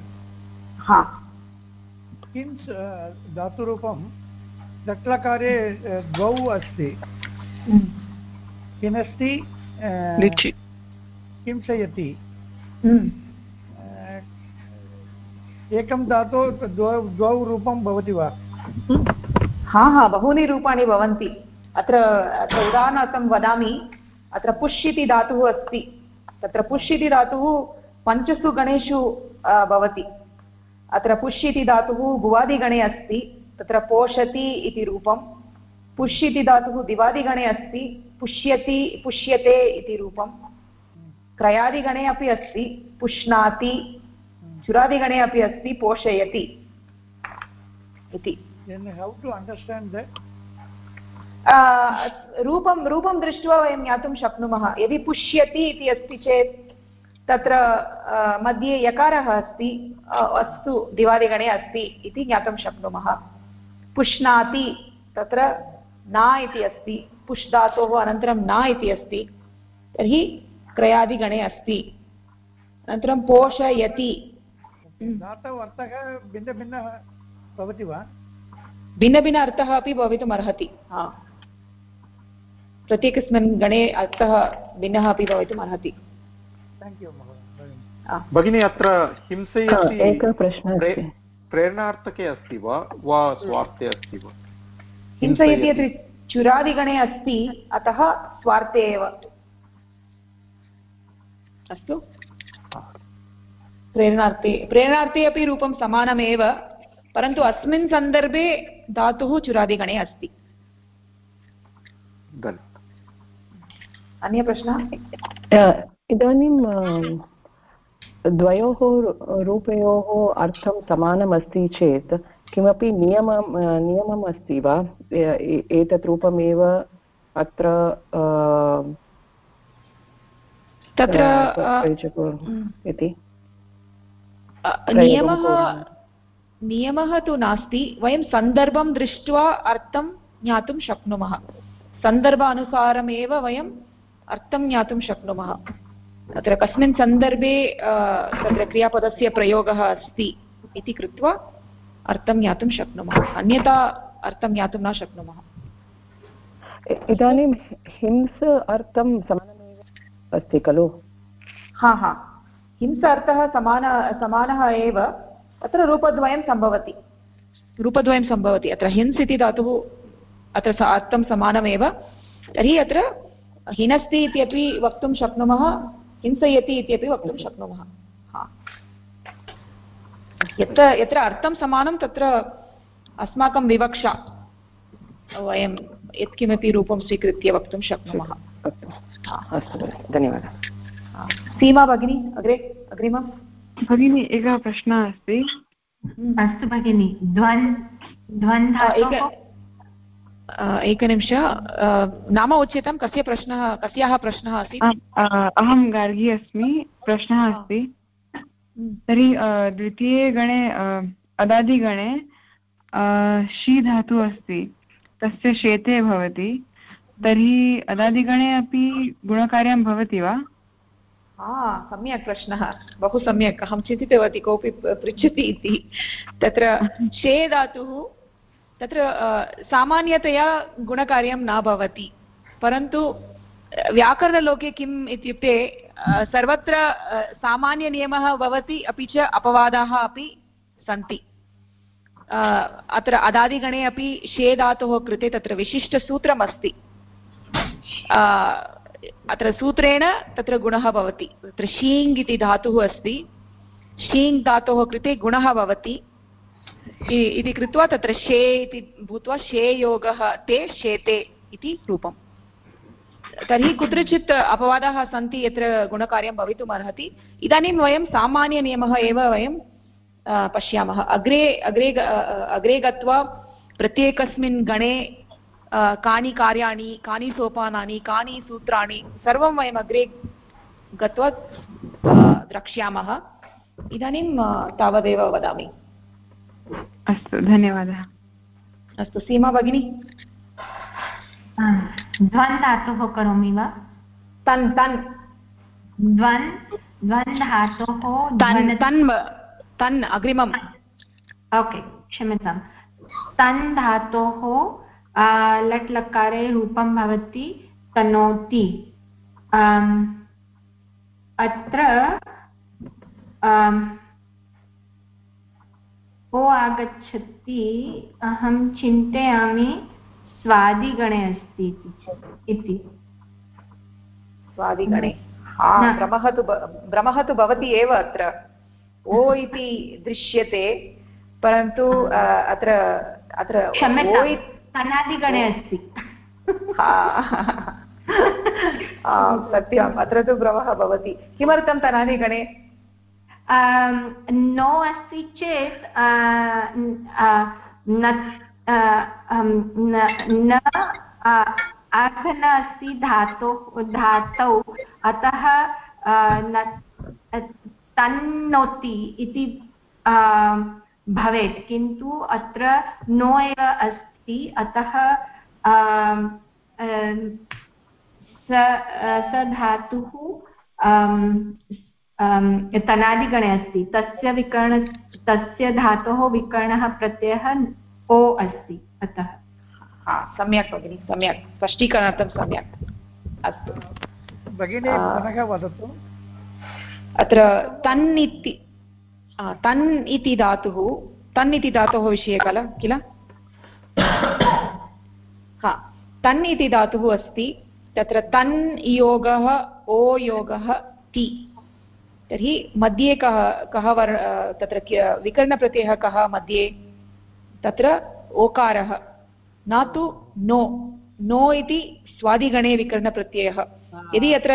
हिंस् धातुरूपं दट्लकारे द्वौ अस्ति, हिनस्ति हिंसयति। एकं धातु द्वौ रूपं भवति वा? बहूनि रूपाणि भवन्ति। अत्र उदाहरणार्थं वदामि, अत्र पुष् इति धातुः अस्ति, तत्र पुष् इति धातुः 5 गणेषु भवति। अत्र पुष् इति धातुः भुवादिगणे अस्ति, तत्र पोषति इति रूपं। पुष् इति धातुः दिवादिगणे अस्ति, पुष्यति पुष्यते इति रूपं। क्रयादिगणे अपि अस्ति, पुष्णाति। चुरादिगणे अपि अस्ति, पोषयति इति। रूपं दृष्ट्वा वयं ज्ञातुं शक्नुमः। यदि पुष्यति इति अस्ति चेत् तत्र मध्ये यकारः अस्ति, अस्तु दिवादिगणे अस्ति इति ज्ञातुं शक्नुमः। पुष्णाति, तत्र न इति अस्ति, पुष् धातोः अनन्तरं न इति अस्ति, तर्हि क्रयादिगणे अस्ति। अनन्तरं पोषयति। धातोः अर्थः भिन्नभिन्नः भवति वा? भिन्नभिन्न अर्थः अपि भवितुम् अर्हति। प्रत्येकस्मिन् गणे अर्थः भिन्नः अपि भवितुम् अर्हति। भगिनी, अत्र हिंसयति एकः प्रश्नः प्रेरणार्थके अस्ति वा स्वार्थे अस्ति वा? हिंसयति अत्र चुरादिगणे अस्ति, अतः स्वार्थे एव। अस्तु प्रेरणार्थे अपि रूपं समानमेव परन्तु अस्मिन् सन्दर्भे धातुः चुरादिगणे अस्ति। अन्यप्रश्नः? इदानीं द्वयोः रूपयोः अर्थं समानमस्ति चेत् किमपि नियमम् अस्ति वा एतत् रूपमेव अत्र तत्र इति नियमः तु नास्ति। वयं सन्दर्भं दृष्ट्वा अर्थं ज्ञातुं शक्नुमः। सन्दर्भानुसारमेव वयम् अर्थं ज्ञातुं शक्नुमः। तत्र कस्मिन् सन्दर्भे तत्र क्रियापदस्य प्रयोगः अस्ति इति कृत्वा अर्थं ज्ञातुं शक्नुमः, अन्यथा अर्थं ज्ञातुं न शक्नुमः। इदानीं हिंस अर्थं समानमेव अस्ति खलु? हा हा, हिंस अर्थः समानः एव। अत्र रूपद्वयं सम्भवति। अत्र हिंस् इति धातुः अत्र अर्थं समानमेव। तर्हि अत्र हिनस्ति इत्यपि वक्तुं शक्नुमः, हिंसयति इत्यपि वक्तुं शक्नुमः। यत्र अर्थं समानं तत्र अस्माकं विवक्षा वयं यत्किमपि रूपं स्वीकृत्य वक्तुं शक्नुमः। अस्तु, धन्यवादः। सीमा भगिनी अग्रिमा भगिनी एकः प्रश्नः अस्ति। अस्तु भगिनी, एकनिमिष, नाम उच्यतां कस्याः प्रश्नः आसीत्? अहं गार्गी अस्मि। प्रश्नः अस्ति तर्हि द्वितीये गणे अदादिगणे शी धातुः अस्ति, तस्य शेते भवति, तर्हि अदादिगणे अपि गुणकार्यं भवति वा? सम्यक् प्रश्नः, बहु सम्यक्। अहं चिन्तितवती कोऽपि पृच्छति इति। तत्र शे धातुः तत्र सामान्यतया गुणकार्यं न भवति, परन्तु व्याकरणलोके किम् इत्युक्ते सर्वत्र सामान्यनियमः भवति, अपि च अपवादाः अपि सन्ति। अत्र अदादिगणे अपि शे धातोः कृते तत्र विशिष्टसूत्रमस्ति। अत्र सूत्रेण तत्र गुणः भवति। तत्र शीङ् इति धातुः अस्ति, शीङ् धातोः कृते गुणः भवति इति कृत्वा तत्र शे इति भूत्वा शे योगः ते शेते इति रूपम्। तर्हि कुत्रचित् अपवादाः सन्ति यत्र गुणकार्यं भवितुम् अर्हति। इदानीं वयं सामान्यनियमः एव वयं पश्यामः। अग्रे गत्वा प्रत्येकस्मिन् गणे कानि कार्याणि, कानि सोपानानि, कानि सूत्राणि, सर्वं वयम् अग्रे गत्वा द्रक्ष्यामः। इदानीं तावदेव वदामि। अस्तु, धन्यवादः। अस्तु, सीमा भगिनी। द्वन् धातोः करोमि वा? तन् द्वन् धातोः तन् अग्रिमम्। ओके, क्षम्यतां। तन् धातोः लट् लकारे रूपं भवति तनोति। अत्र ओ आगच्छति, अहं चिन्तयामि स्वादिगणे अस्ति इति। स्वादिगणे भ्रमः तु भवति एव। अत्र ओ इति दृश्यते, परन्तु अत्र तनादिगणे अस्ति। सत्यम्, अत्र तु भ्रमः भवति। किमर्थं तनादिगणे नो अस्ति चेत् न आघन अस्ति धातौ, अतः तन्नोति इति भवेत्, किन्तु अत्र नो एव अस्ति, अतः स धातुः तनादिगणे अस्ति। तस्य धातोः विकरणः प्रत्ययः ओ अस्ति, अतः। सम्यक् भगिनि, सम्यक्, स्पष्टीकरणार्थं सम्यक्। अस्तु भगिनी, पुनः वदतु। अत्र तन् इति धातोः विषये किल? तन् इति धातुः अस्ति। तत्र तन् योगः ओ योगः ति तर्हि मध्ये कः तत्र विकरणप्रत्ययः कः मध्ये? तत्र ओकारः, न तु नो। नो इति स्वादिगणे विकरणप्रत्ययः। यदि अत्र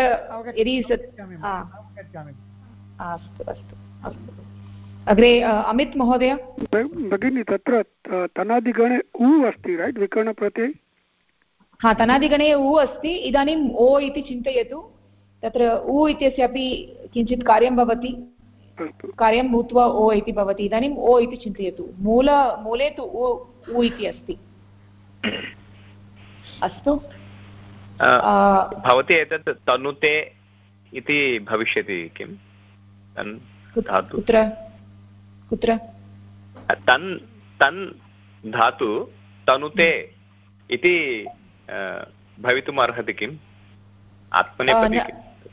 अस्तु अस्तु अस्तु अग्रे अमित महोदय। भगिनी तत्र तनादिगणे उ अस्ति रैट् विकरणप्रत्यये? हा, तनादिगणे उ अस्ति। इदानीम् ओ इति चिन्तयतु, तत्र उ इत्यस्यापि किञ्चित् कार्यं भवति, कार्यं भूत्वा ओ इति भवति। इदानीम् ओ इति चिन्तयतु, मूले तु उ इति अस्ति। अस्तु, भवती एतत् तनुते इति भविष्यति किं? धातु कुत्र कुत्र? तन् धातु तनुते इति भवितुम् अर्हति किम्? आत्मनेपदी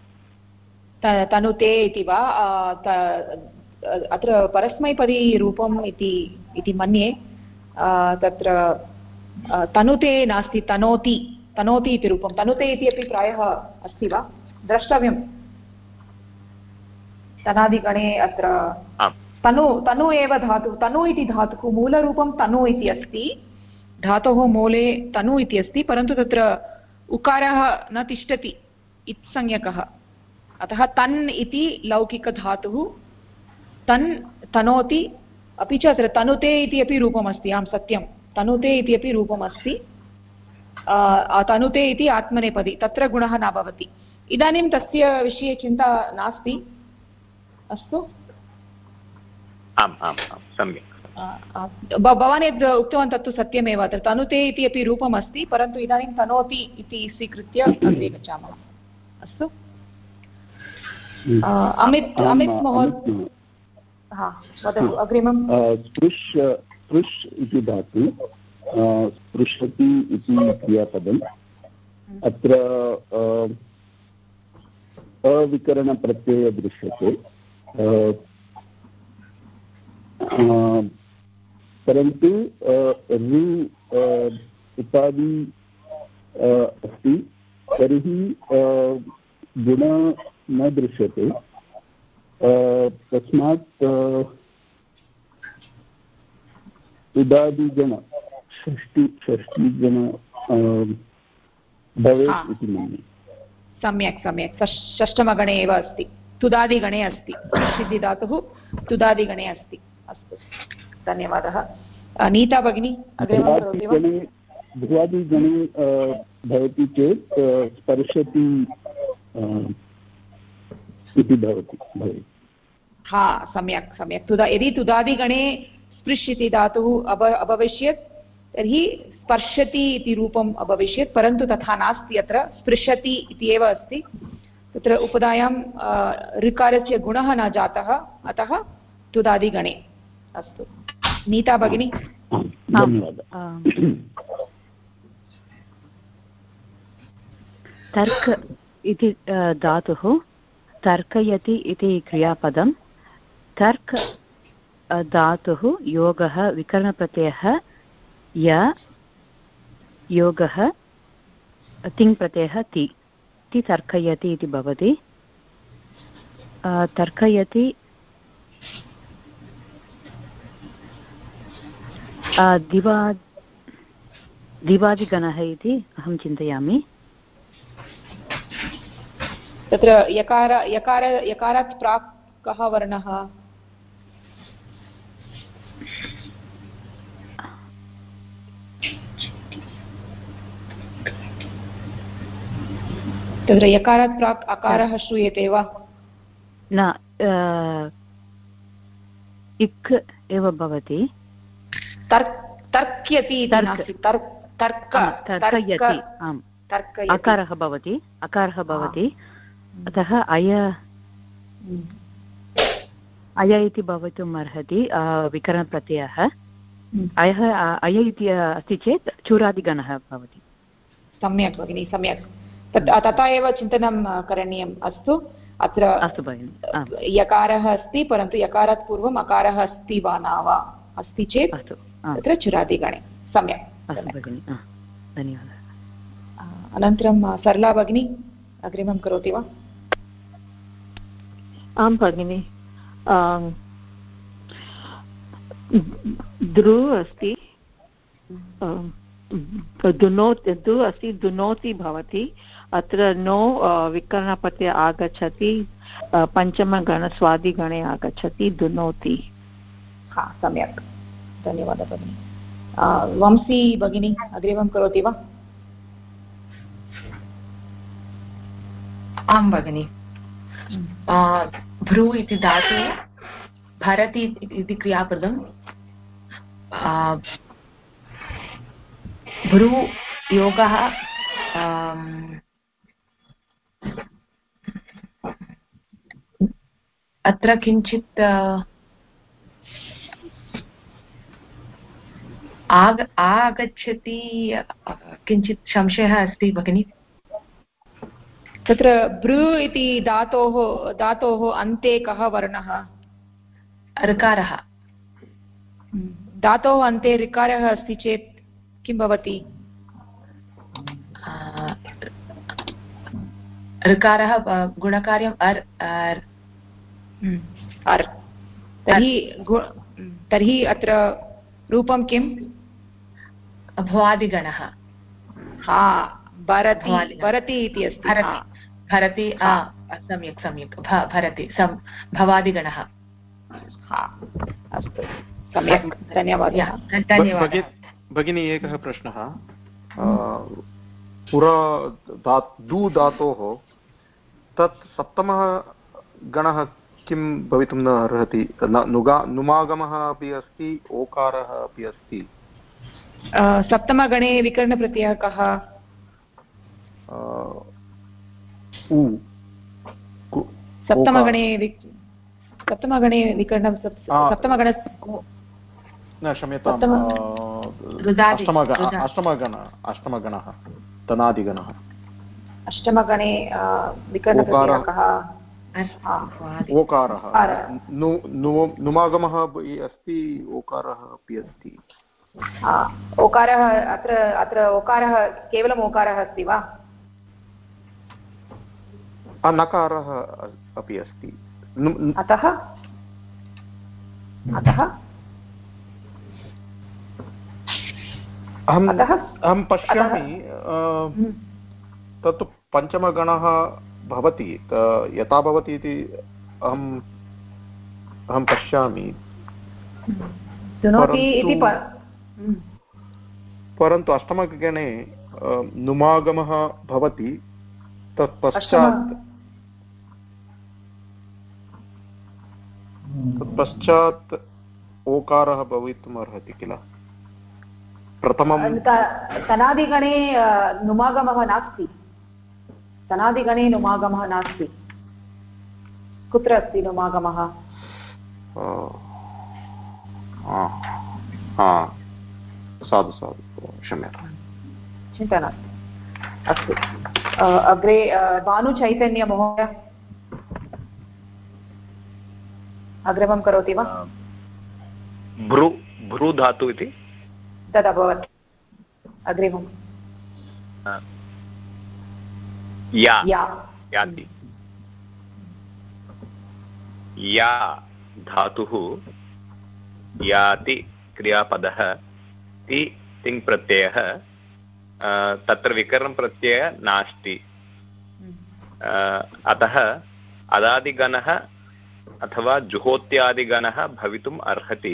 तनुते इति वा? अत्र परस्मैपदी रूपम् इति मन्ये। तत्र तनुते नास्ति, तनोति, तनोति इति रूपं। तनुते इति अपि प्रायः अस्ति वा? द्रष्टव्यं। तनादिगणे अत्र तनु एव धातु, तनु इति धातुः मूलरूपं तनु इति अस्ति। धातोः मूले तनु इति अस्ति, परन्तु तत्र उकारः न तिष्ठति, इत्संज्ञकः। अतः तन् इति लौकिकधातुः, तन् तनोति। अपि च अत्र तनुते इति अपि रूपमस्ति। आं सत्यं, तनुते इति अपि रूपमस्ति। तनुते इति आत्मनेपदी, तत्र गुणः न भवति। इदानीं तस्य विषये चिन्ता नास्ति। अस्तु, आम् आम् आम्, सम्यक्। भवान् यद् उक्तवान् तत्तु सत्यमेव। अत्र तनुते इति अपि रूपमस्ति, परन्तु इदानीं तनोति इति स्वीकृत्य अग्रे गच्छामः। अस्तु, अमित महोदय, हा वदतु अग्रिमं। स्पृश् इति धातु, स्पृशति इति क्रियापदम्। अत्र अविकरणप्रत्ययः दृश्यते, परन्तु ऋ उपाधि अस्ति, तर्हि गुण न दृश्यते। तस्मात् उदादिगण षष्टिगण भवेत् इति मन्ये। सम्यक् सम्यक्, षष्ठमगणे एव अस्ति, तुदादिगणे अस्ति। सिद्धिधातुः तुदादिगणे अस्ति। अस्तु, धन्यवादः। नीता भगिनी अग्रिमं करोति वा? भुवादिगणे भवति चेत् स्पर्शति इति भवेत्। हा, सम्यक् सम्यक्। यदि तुदादिगणे स्पृश् इति धातुः अभविष्यत् तर्हि स्पर्शति इति रूपम् अभविष्यत्, परन्तु तथा नास्ति। अत्र स्पृशति इति एव अस्ति। तत्र उपधायां ऋकारस्य गुणः न जातः, अतः तुदादिगणे। अस्तु, नीता भगिनी। तर्क इति धातुः तर्कयति इति क्रियापदं। तर्क धातुः योगः विकरणप्रत्ययः, य योगः तिङ्प्रत्ययः ति तर्कयति इति भवति। तर्कयति दिवादिगणः इति अहं चिन्तयामि। तत्र यकारात् प्राक् कः वर्णः? तत्र यकारात् प्राक् अकारः श्रूयते वा? न, इक् एव भवति। तर्क्यति इति नास्ति, तर्कयति। आम्, अकारः भवति, अकारः भवति। अतः अय इति भवितुम् अर्हति विकरणप्रत्ययः। अय इति अस्ति चेत् चूरादिगणः भवति। सम्यक् भगिनि, सम्यक्। तथा एव चिन्तनं करणीयम्। अस्तु, अत्र अस्तु भगिनि, यकारः अस्ति, परन्तु यकारात् पूर्वम् अकारः अस्ति वा न वा? अस्ति चेत् तत्र चुरादिगणे। सम्यक्, अस्तु भगिनि, धन्यवादः। अनन्तरं सरला भगिनी अग्रिमं करोति वा? आं भगिनि दृ अस्ति दु अस्ति दुनोति भवति अत्र नो विकरणप्रत्यय आगच्छति पञ्चमगणस्वादिगणे आगच्छति दुनोति। हा सम्यक् धन्यवादः भगिनि। वंशी भगिनी अग्रिमं करोति वा? आं भगिनि भ्रू इति धातु भरति इति क्रियापदं भ्रू योगः अत्र किञ्चित् आगच्छति किञ्चित् संशयः अस्ति भगिनि। तत्र भ्रू इति धातोः अन्ते कः वर्णः? ऋकारः। धातोः अन्ते ऋकारः अस्ति चेत् किं भवति? ऋकारः गुणकार्यम् अर् तर्हि अत्र रूपं किं? भवादिगणः। हा भरति इति अस्ति। भरति सम्यक् सम्यक् भरति भवादिगणः। अस्तु सम्यक् धन्यवादः। धन्यवादः भगिनी। एकः प्रश्नः पुरा दू धातोः तत् सप्तमः गणः किं भवितुं न अर्हति? नुमागमः अपि अस्ति ओकारः अपि अस्ति। सप्तमगणे विकरणप्रत्ययः कः? सप्तमगणे विकरणं सप्तमगण न क्षम्यताम् अष्टमगणः तनादिगणः। अष्टमगणे विकरणप्रत्ययः कः? ओकारः। नुमागमः अस्ति ओकारः अपि अस्ति। ओकारः अत्र ओकारः केवलम् ओकारः अस्ति वा? नकारः अपि अस्ति। अतः अहं पश्यामि तत्तु पञ्चमगणः भवति यथा भवति इति अहं पश्यामि। परन्तु अष्टमगणे नुमागमः भवति तत्पश्चात् ओकारः भवितुम् अर्हति किल? प्रथमं तनादिगणे नुमागमः नास्ति। तनादिगणे नुमागमः नास्ति। कुत्र अस्ति नुमागमः? साधु साधु क्षम्यताम्। चिन्ता नास्ति। अस्तु अग्रे भानुचैतन्यमहोदय अग्रिमं करोति वा? भ्रू धातु इति तदभवत्। अग्रिमं याति। या धातुः याति क्रियापदः ति तिङ् प्रत्ययः तत्र विकरणं प्रत्ययः नास्ति। अतः अदादिगणः अथवा जुहोत्यादिगणः भवितुम् अर्हति।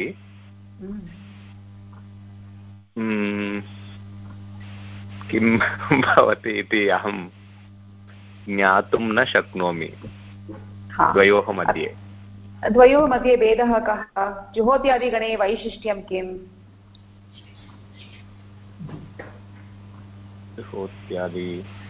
किं भवति इति अहं ज्ञातुं न शक्नोमि। द्वयोः मध्ये भेदः कः? जुहोत्यादिगणे वैशिष्ट्यं किम्? जुहोत्यादि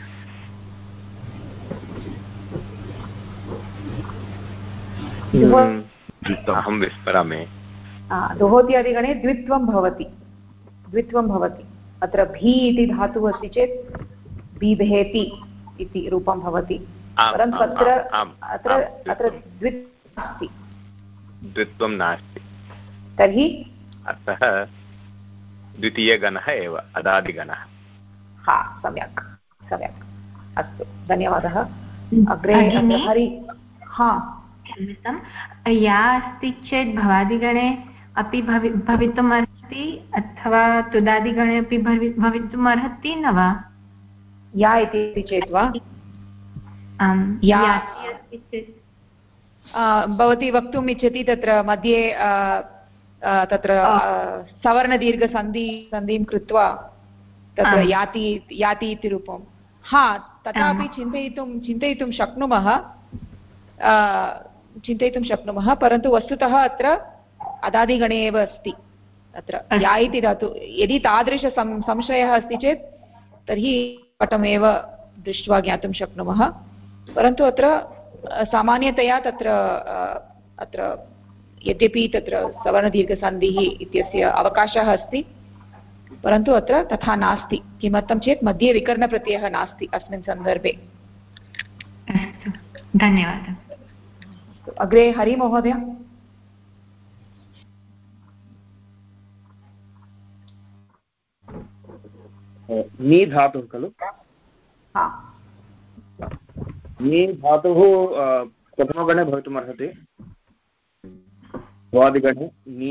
अहं विस्मरामि। जुहोत्यादिगणे द्वित्वं भवति। अत्र भी इति धातुः अस्ति चेत् बिभेति इति रूपं भवति। परन्तु अत्र द्वित्वं नास्ति। तर्हि अतः द्वितीयगणः एव अदादिगणः। सम्यक्। अस्तु धन्यवादः। अग्रे हरि क्षम्यतां या अस्ति चेत् भवादिगणे अपि भवितुम् अर्हति अथवा तुदादिगणे अपि भवितुम् अर्हति न वा? या इति चेत् वा? भवती वक्तुम् इच्छति तत्र मध्ये तत्र सवर्णदीर्घसन्धिं कृत्वा तत्र याति इति रूपं हा तथापि चिन्तयितुं शक्नुमः परन्तु वस्तुतः अत्र अदादिगणे एव अस्ति अत्र या इति धातु यदि तादृश संशयः अस्ति चेत् तर्हि पटमेव दृष्ट्वा ज्ञातुं शक्नुमः परन्तु अत्र सामान्यतया तत्र अत्र यद्यपि तत्र सवर्णदीर्घसन्धिः इत्यस्य अवकाशः अस्ति परन्तु अत्र तथा नास्ति किमर्थं चेत् मध्ये विकरणप्रत्ययः नास्ति अस्मिन् सन्दर्भे। अस्तु धन्यवादः। अग्रे हरि महोदय। नी धातुः खलु? नी धातुः प्रथमगणे भवितुमर्हति द्वादिगणे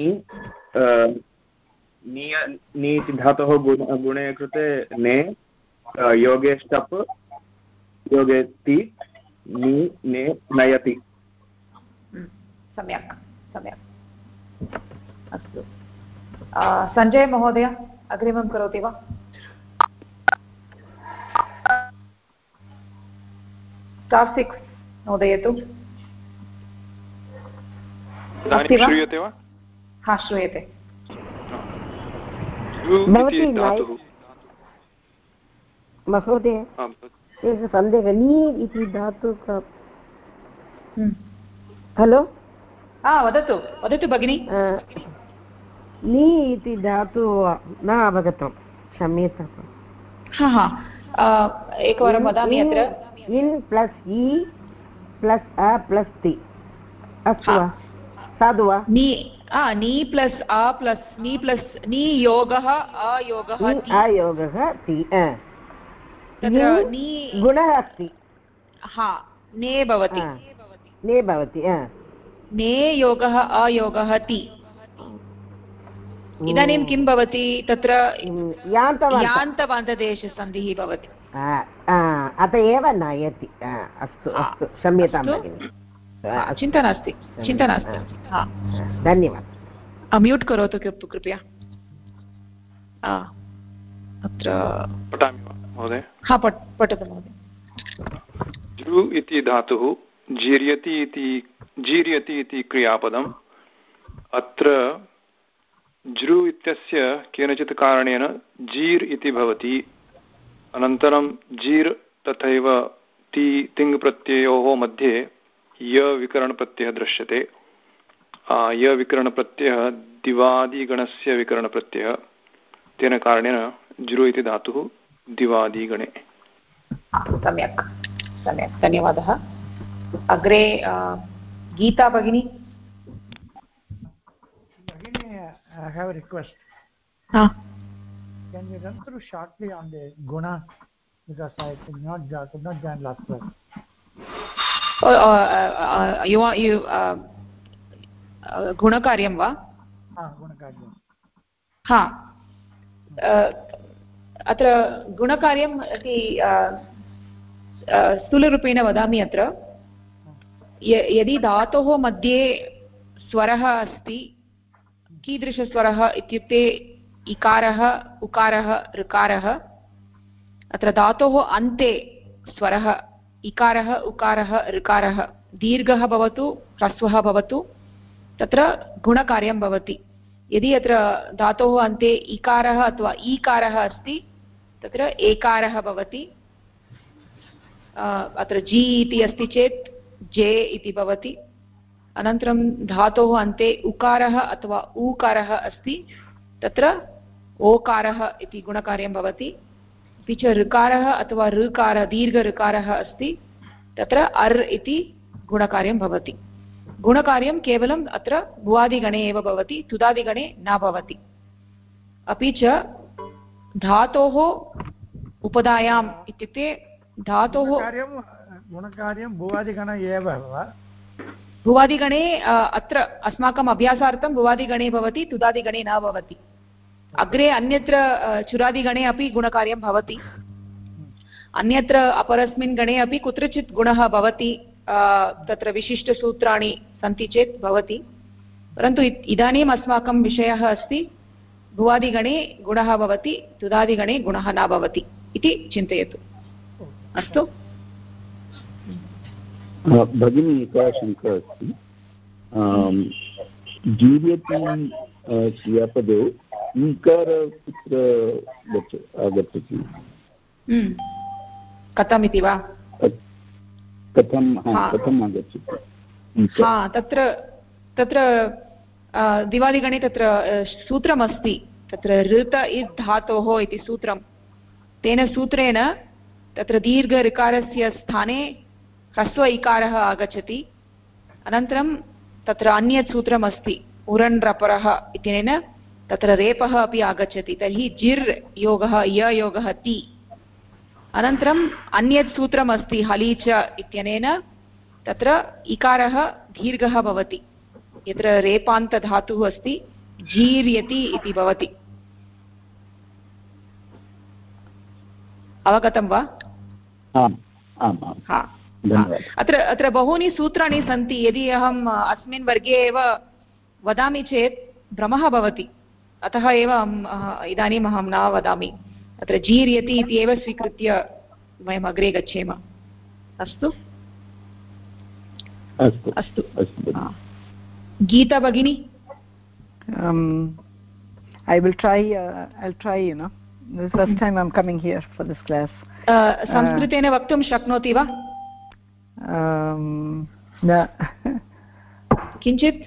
नी इति धातोः गुणे कृते ने योगे ष्टप् योगे ति नी ने नयति। सम्यक् अस्तु सञ्जय महोदय अग्रिमं करोति वा? स्टार् 6 नोदयतु। श्रूयते वा? हा श्रूयते। महोदय एकः सन्देहः नी इति धातु हलो वदतु भगिनि। नी इति धातु न अवगतं क्षम्यतां। एकवारं वदामि अत्र इन् प्लस् इ प्लस् अ प्लस् ति अस्तु वा साधु वा? नी प्लस् अ प्लस् नी प्लस् नी योगः अयोगः ति तत्र गुणः अस्ति ने भवति ने योगः अयोगः ति इदानीं किं भवति तत्र यान्तवान्तदेशसन्धिः भवति अत एव नयति। अस्तु क्षम्यतां भगिनि चिन्ता नास्ति धन्यवादः। म्यूट् करोतु कृपया। अत्र पठामि वा महोदय? पठतु महोदय। जृ इति धातुः जीर्यति इति क्रियापदम् अत्र जृ इत्यस्य केनचित् कारणेन जीर् इति भवति अनन्तरं जीर् तथैव तिङ् प्रत्ययोः मध्ये य विकरणप्रत्ययः दृश्यते। य विकरणप्रत्ययः दिवादिगणस्य विकरणप्रत्ययः तेन कारणेन जृ इति धातुः दिवादिगणे। सम्यक् धन्यवादः। अग्रे गीता भगिनी। I have a request. Can you run through shortly on the guna because I could not join last class. You want गुणकार्यं वा? गुणकार्यं अत्र गुणकार्यम् इति स्थूलरूपेण वदामि। अत्र यदि धातोः मध्ये स्वरः अस्ति कीदृशस्वरः इत्युक्ते इकारः उकारः ऋकारः अत्र धातोः अन्ते स्वरः इकारः उकारः ऋकारः दीर्घः भवतु ह्रस्वः भवतु तत्र गुणकार्यं भवति। यदि अत्र धातोः अन्ते इकारः अथवा ईकारः अस्ति तत्र एकारः भवति। अत्र जी इति अस्ति चेत् जे इति भवति। अनन्तरं धातोः अन्ते उकारः अथवा ऊकारः अस्ति तत्र ओकारः इति गुणकार्यं भवति। अपि च ऋकारः अथवा ऋकारः दीर्घऋकारः अस्ति तत्र अर् इति गुणकार्यं भवति। गुणकार्यं केवलम् अत्र भुवादिगणे एव भवति, तुदादिगणे न भवति। अपि च धातोः उपधायाम् इत्युक्ते धातोः गुणकार्यं भुवादिगणे एव वा? भुवादिगणे अत्र अस्माकम् अभ्यासार्थं भुवादिगणे भवति, तुदादिगणे न भवति। अग्रे अन्यत्र चुरादिगणे अपि गुणकार्यं भवति, अन्यत्र अपरस्मिन् गणे अपि कुत्रचित् गुणः भवति, तत्र विशिष्टसूत्राणि सन्ति चेत् भवति। परन्तु इदानीम् अस्माकं विषयः अस्ति भुवादिगणे गुणः भवति, तुदादिगणे गुणः न भवति इति चिन्तयतु। अस्तु भगिनी, एका शङ्का अस्ति। जीर्यति क्रियापदे ईकार कुत्र आगच्छति? कथमिति वा? कथम् आगच्छति? तत्र दिवादिगणे तत्र सूत्रमस्ति, तत्र ऋत इत् धातोः इति सूत्रं। तेन सूत्रेण तत्र दीर्घ ऋकारस्य स्थाने ह्रस्व इकारः आगच्छति। अनन्तरं तत्र अन्यत् सूत्रमस्ति उरन् रपरः इत्यनेन तत्र रेपः अपि आगच्छति। तर्हि जिर् योगः य योगः ति। अनन्तरम् अन्यत् सूत्रमस्ति हली च इत्यनेन तत्र इकारः दीर्घः भवति। यत्र रेपान्तधातुः अस्ति जीर्यति इति भवति। अवगतं वा? अत्र बहूनि सूत्राणि सन्ति। यदि अहम् अस्मिन् वर्गे एव वदामि चेत् भ्रमः भवति, अतः एव इदानीम् अहं न वदामि। अत्र जीर्यति इति एव स्वीकृत्य वयम् अग्रे गच्छेम। अस्तु अस्तु गीता भगिनी। I will try, I'll try, you know. This is the first time I'm coming here for this class. संस्कृतेन वक्तुं शक्नोति वा? न। किञ्चित्?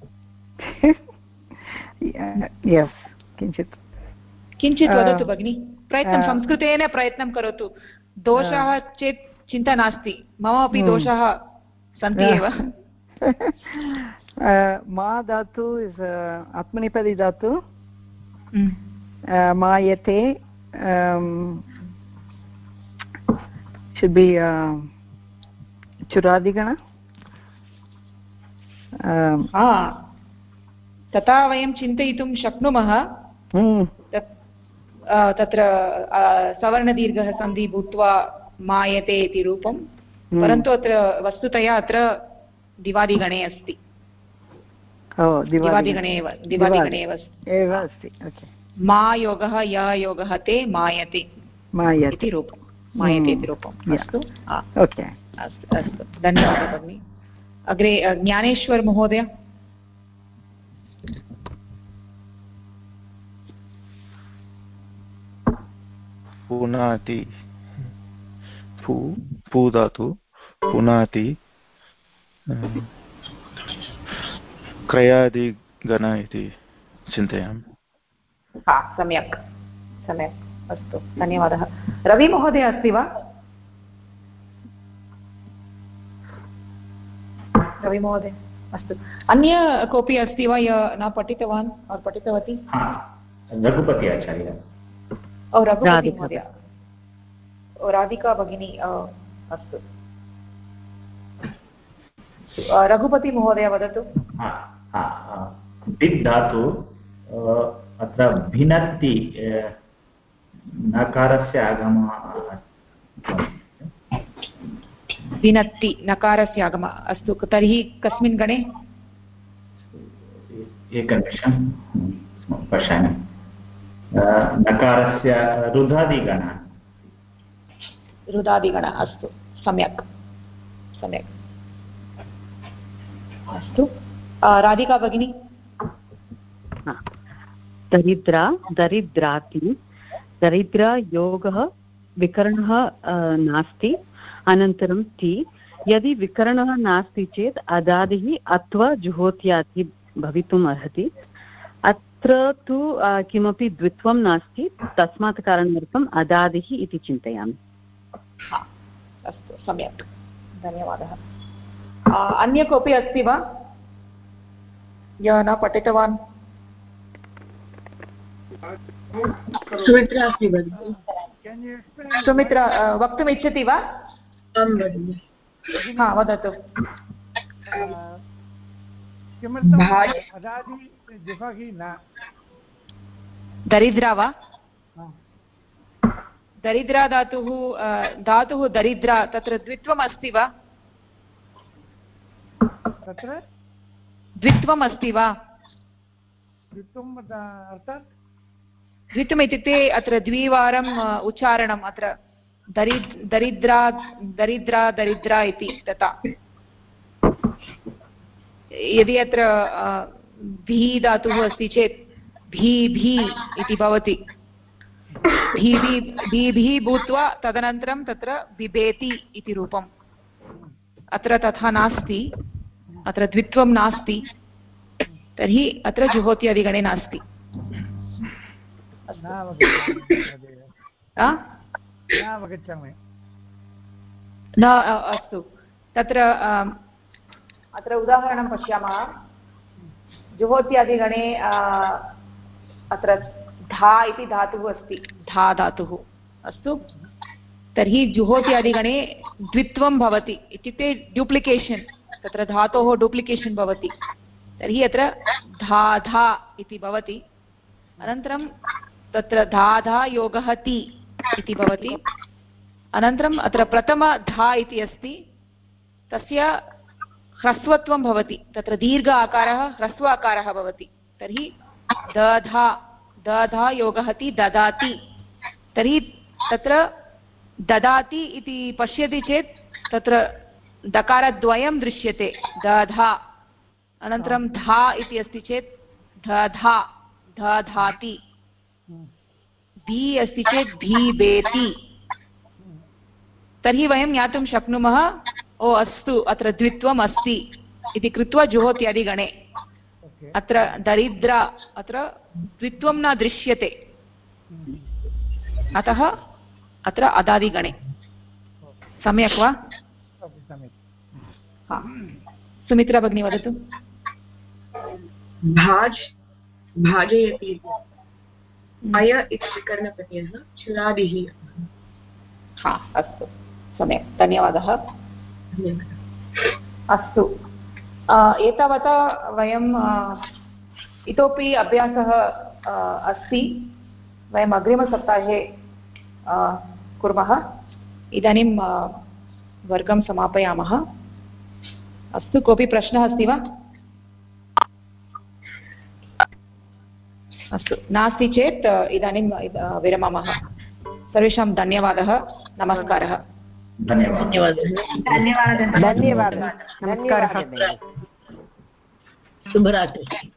Yes, किञ्चित् वदतु भगिनि। संस्कृतेन प्रयत्नं करोतु। दोषाः चेत् चिन्ता नास्ति, मम अपि दोषाः सन्ति एव। मा धातु इस् आत्मनेपदी धातु। मायते should be चुरादिगण। तथा वयं चिन्तयितुं शक्नुमः। तत्र सवर्णदीर्घः सन्धि भूत्वा मायते इति रूपं, परन्तु अत्र वस्तुतया अत्र दिवादिगणे अस्ति। दिवादिगणे एव अस्ति। मा योगः य योगः ते मायते इति रूपं। अस्तु अस्तु, धन्यवादः भगिनि। अग्रे ज्ञानेश्वर महोदय। पुनाति पू धातु पुनाति क्रयादिगण इति चिन्तयामि। सम्यक् सम्यक्, अस्तु धन्यवादः। रवि महोदय अस्ति वा? रवि महोदय अस्तु। अन्य कोऽपि अस्ति वा यः न पठितवान् पठितवती? रघुपति आचार्य। रघुपति महोदय। राधिका भगिनी। अस्तु, रघुपति महोदय वदतु। टित् धातु अत्र भिनत्ति नकारस्य आगमः। भिनत्ति नकारस्य आगमः। अस्तु, तर्हि कस्मिन् गणे? एकनिमिषं पश्यामि। नकारस्य रुधादिगण। रुधादिगण, अस्तु सम्यक् सम्यक्। अस्तु, राधिका भगिनी। दरिद्रा दरिद्राति। दरिद्रा योगः विकरणः नास्ति, अनन्तरं ति। यदि विकरणः नास्ति चेत् अदादिः अथवा जुहोत्यादि भवितुम् अर्हति। अत्र तु किमपि द्वित्वं नास्ति, तस्मात् कारणार्थम् अदादिः इति चिन्तयामि। अस्तु सम्यक्, धन्यवादः। अन्य कोऽपि अस्ति वा यः न पठितवान्? सुमित्रा अस्ति भगिनि। सुमित्रा वक्तुम् इच्छति वा? आं भगिनि। वदतु। किमर्थम् अदादि जिह्वहि न दरिद्रा वा दरिद्रा धातुः दरिद्रा तत्र द्वित्वम् अस्ति वा तत्र द्वित्वम् अस्ति वा द्वित्वम् अर्थात् द्वित्वम् इत्युक्ते अत्र द्विवारम् उच्चारणम् अत्र दरिद्रा दरिद्रा दरिद्रा इति तथा यदि अत्र भी धातुः अस्ति चेत् भी भी इति भवति भी भूत्वा तदनन्तरं तत्र बिभेति इति रूपम् अत्र तथा नास्ति अत्र द्वित्वं नास्ति तर्हि अत्र जुहोत्यादिगणे नास्ति न अस्तु तत्र अत्र उदाहरणं पश्यामः जुहोत्यादिगणे अत्र धा इति धातुः अस्ति धा धातुः अस्तु तर्हि जुहोत्यादिगणे द्वित्वं भवति इत्युक्ते डुप्लिकेशन् तत्र धातोः डुप्लिकेशन् भवति तर्हि अत्र धा धा इति भवति अनन्तरं तत्र धा धा योगः ति इति भवति अनन्तरम् अत्र प्रथम धा इति अस्ति तस्य ह्रस्वत्वं भवति तत्र दीर्घ आकारः ह्रस्व आकारः भवति तर्हि दधा दधा योगः ति ददाति तर्हि तत्र ददाति इति पश्यति चेत् तत्र दकारद्वयं दृश्यते दधा अनन्तरं धा इति अस्ति चेत् दधा दधाति भी अस्ति चेत् भीबेति तर्हि वयं ज्ञातुं शक्नुमः ओ अस्तु अत्र द्वित्वम् अस्ति इति कृत्वा जुहोत्यादिगणे अत्र दरिद्रा अत्र द्वित्वं न दृश्यते अतः अत्र अदादिगणे सम्यक् वा सुमित्रा भगिनी वदतु भाज् भाजयति अय इति विकरणप्रत्ययः चुरादिः हा अस्तु सम्यक् धन्यवादः अस्तु एतावता वयं इतोपि अभ्यासः अस्ति वयम् अग्रिमसप्ताहे कुर्मः इदानीं वर्गं समापयामः अस्तु कोऽपि प्रश्नः अस्ति वा अस्तु नास्ति चेत् इदानीं विरमामः सर्वेषां धन्यवादः नमस्कारः धन्यवादः नमस्कारः शुभरात्रिः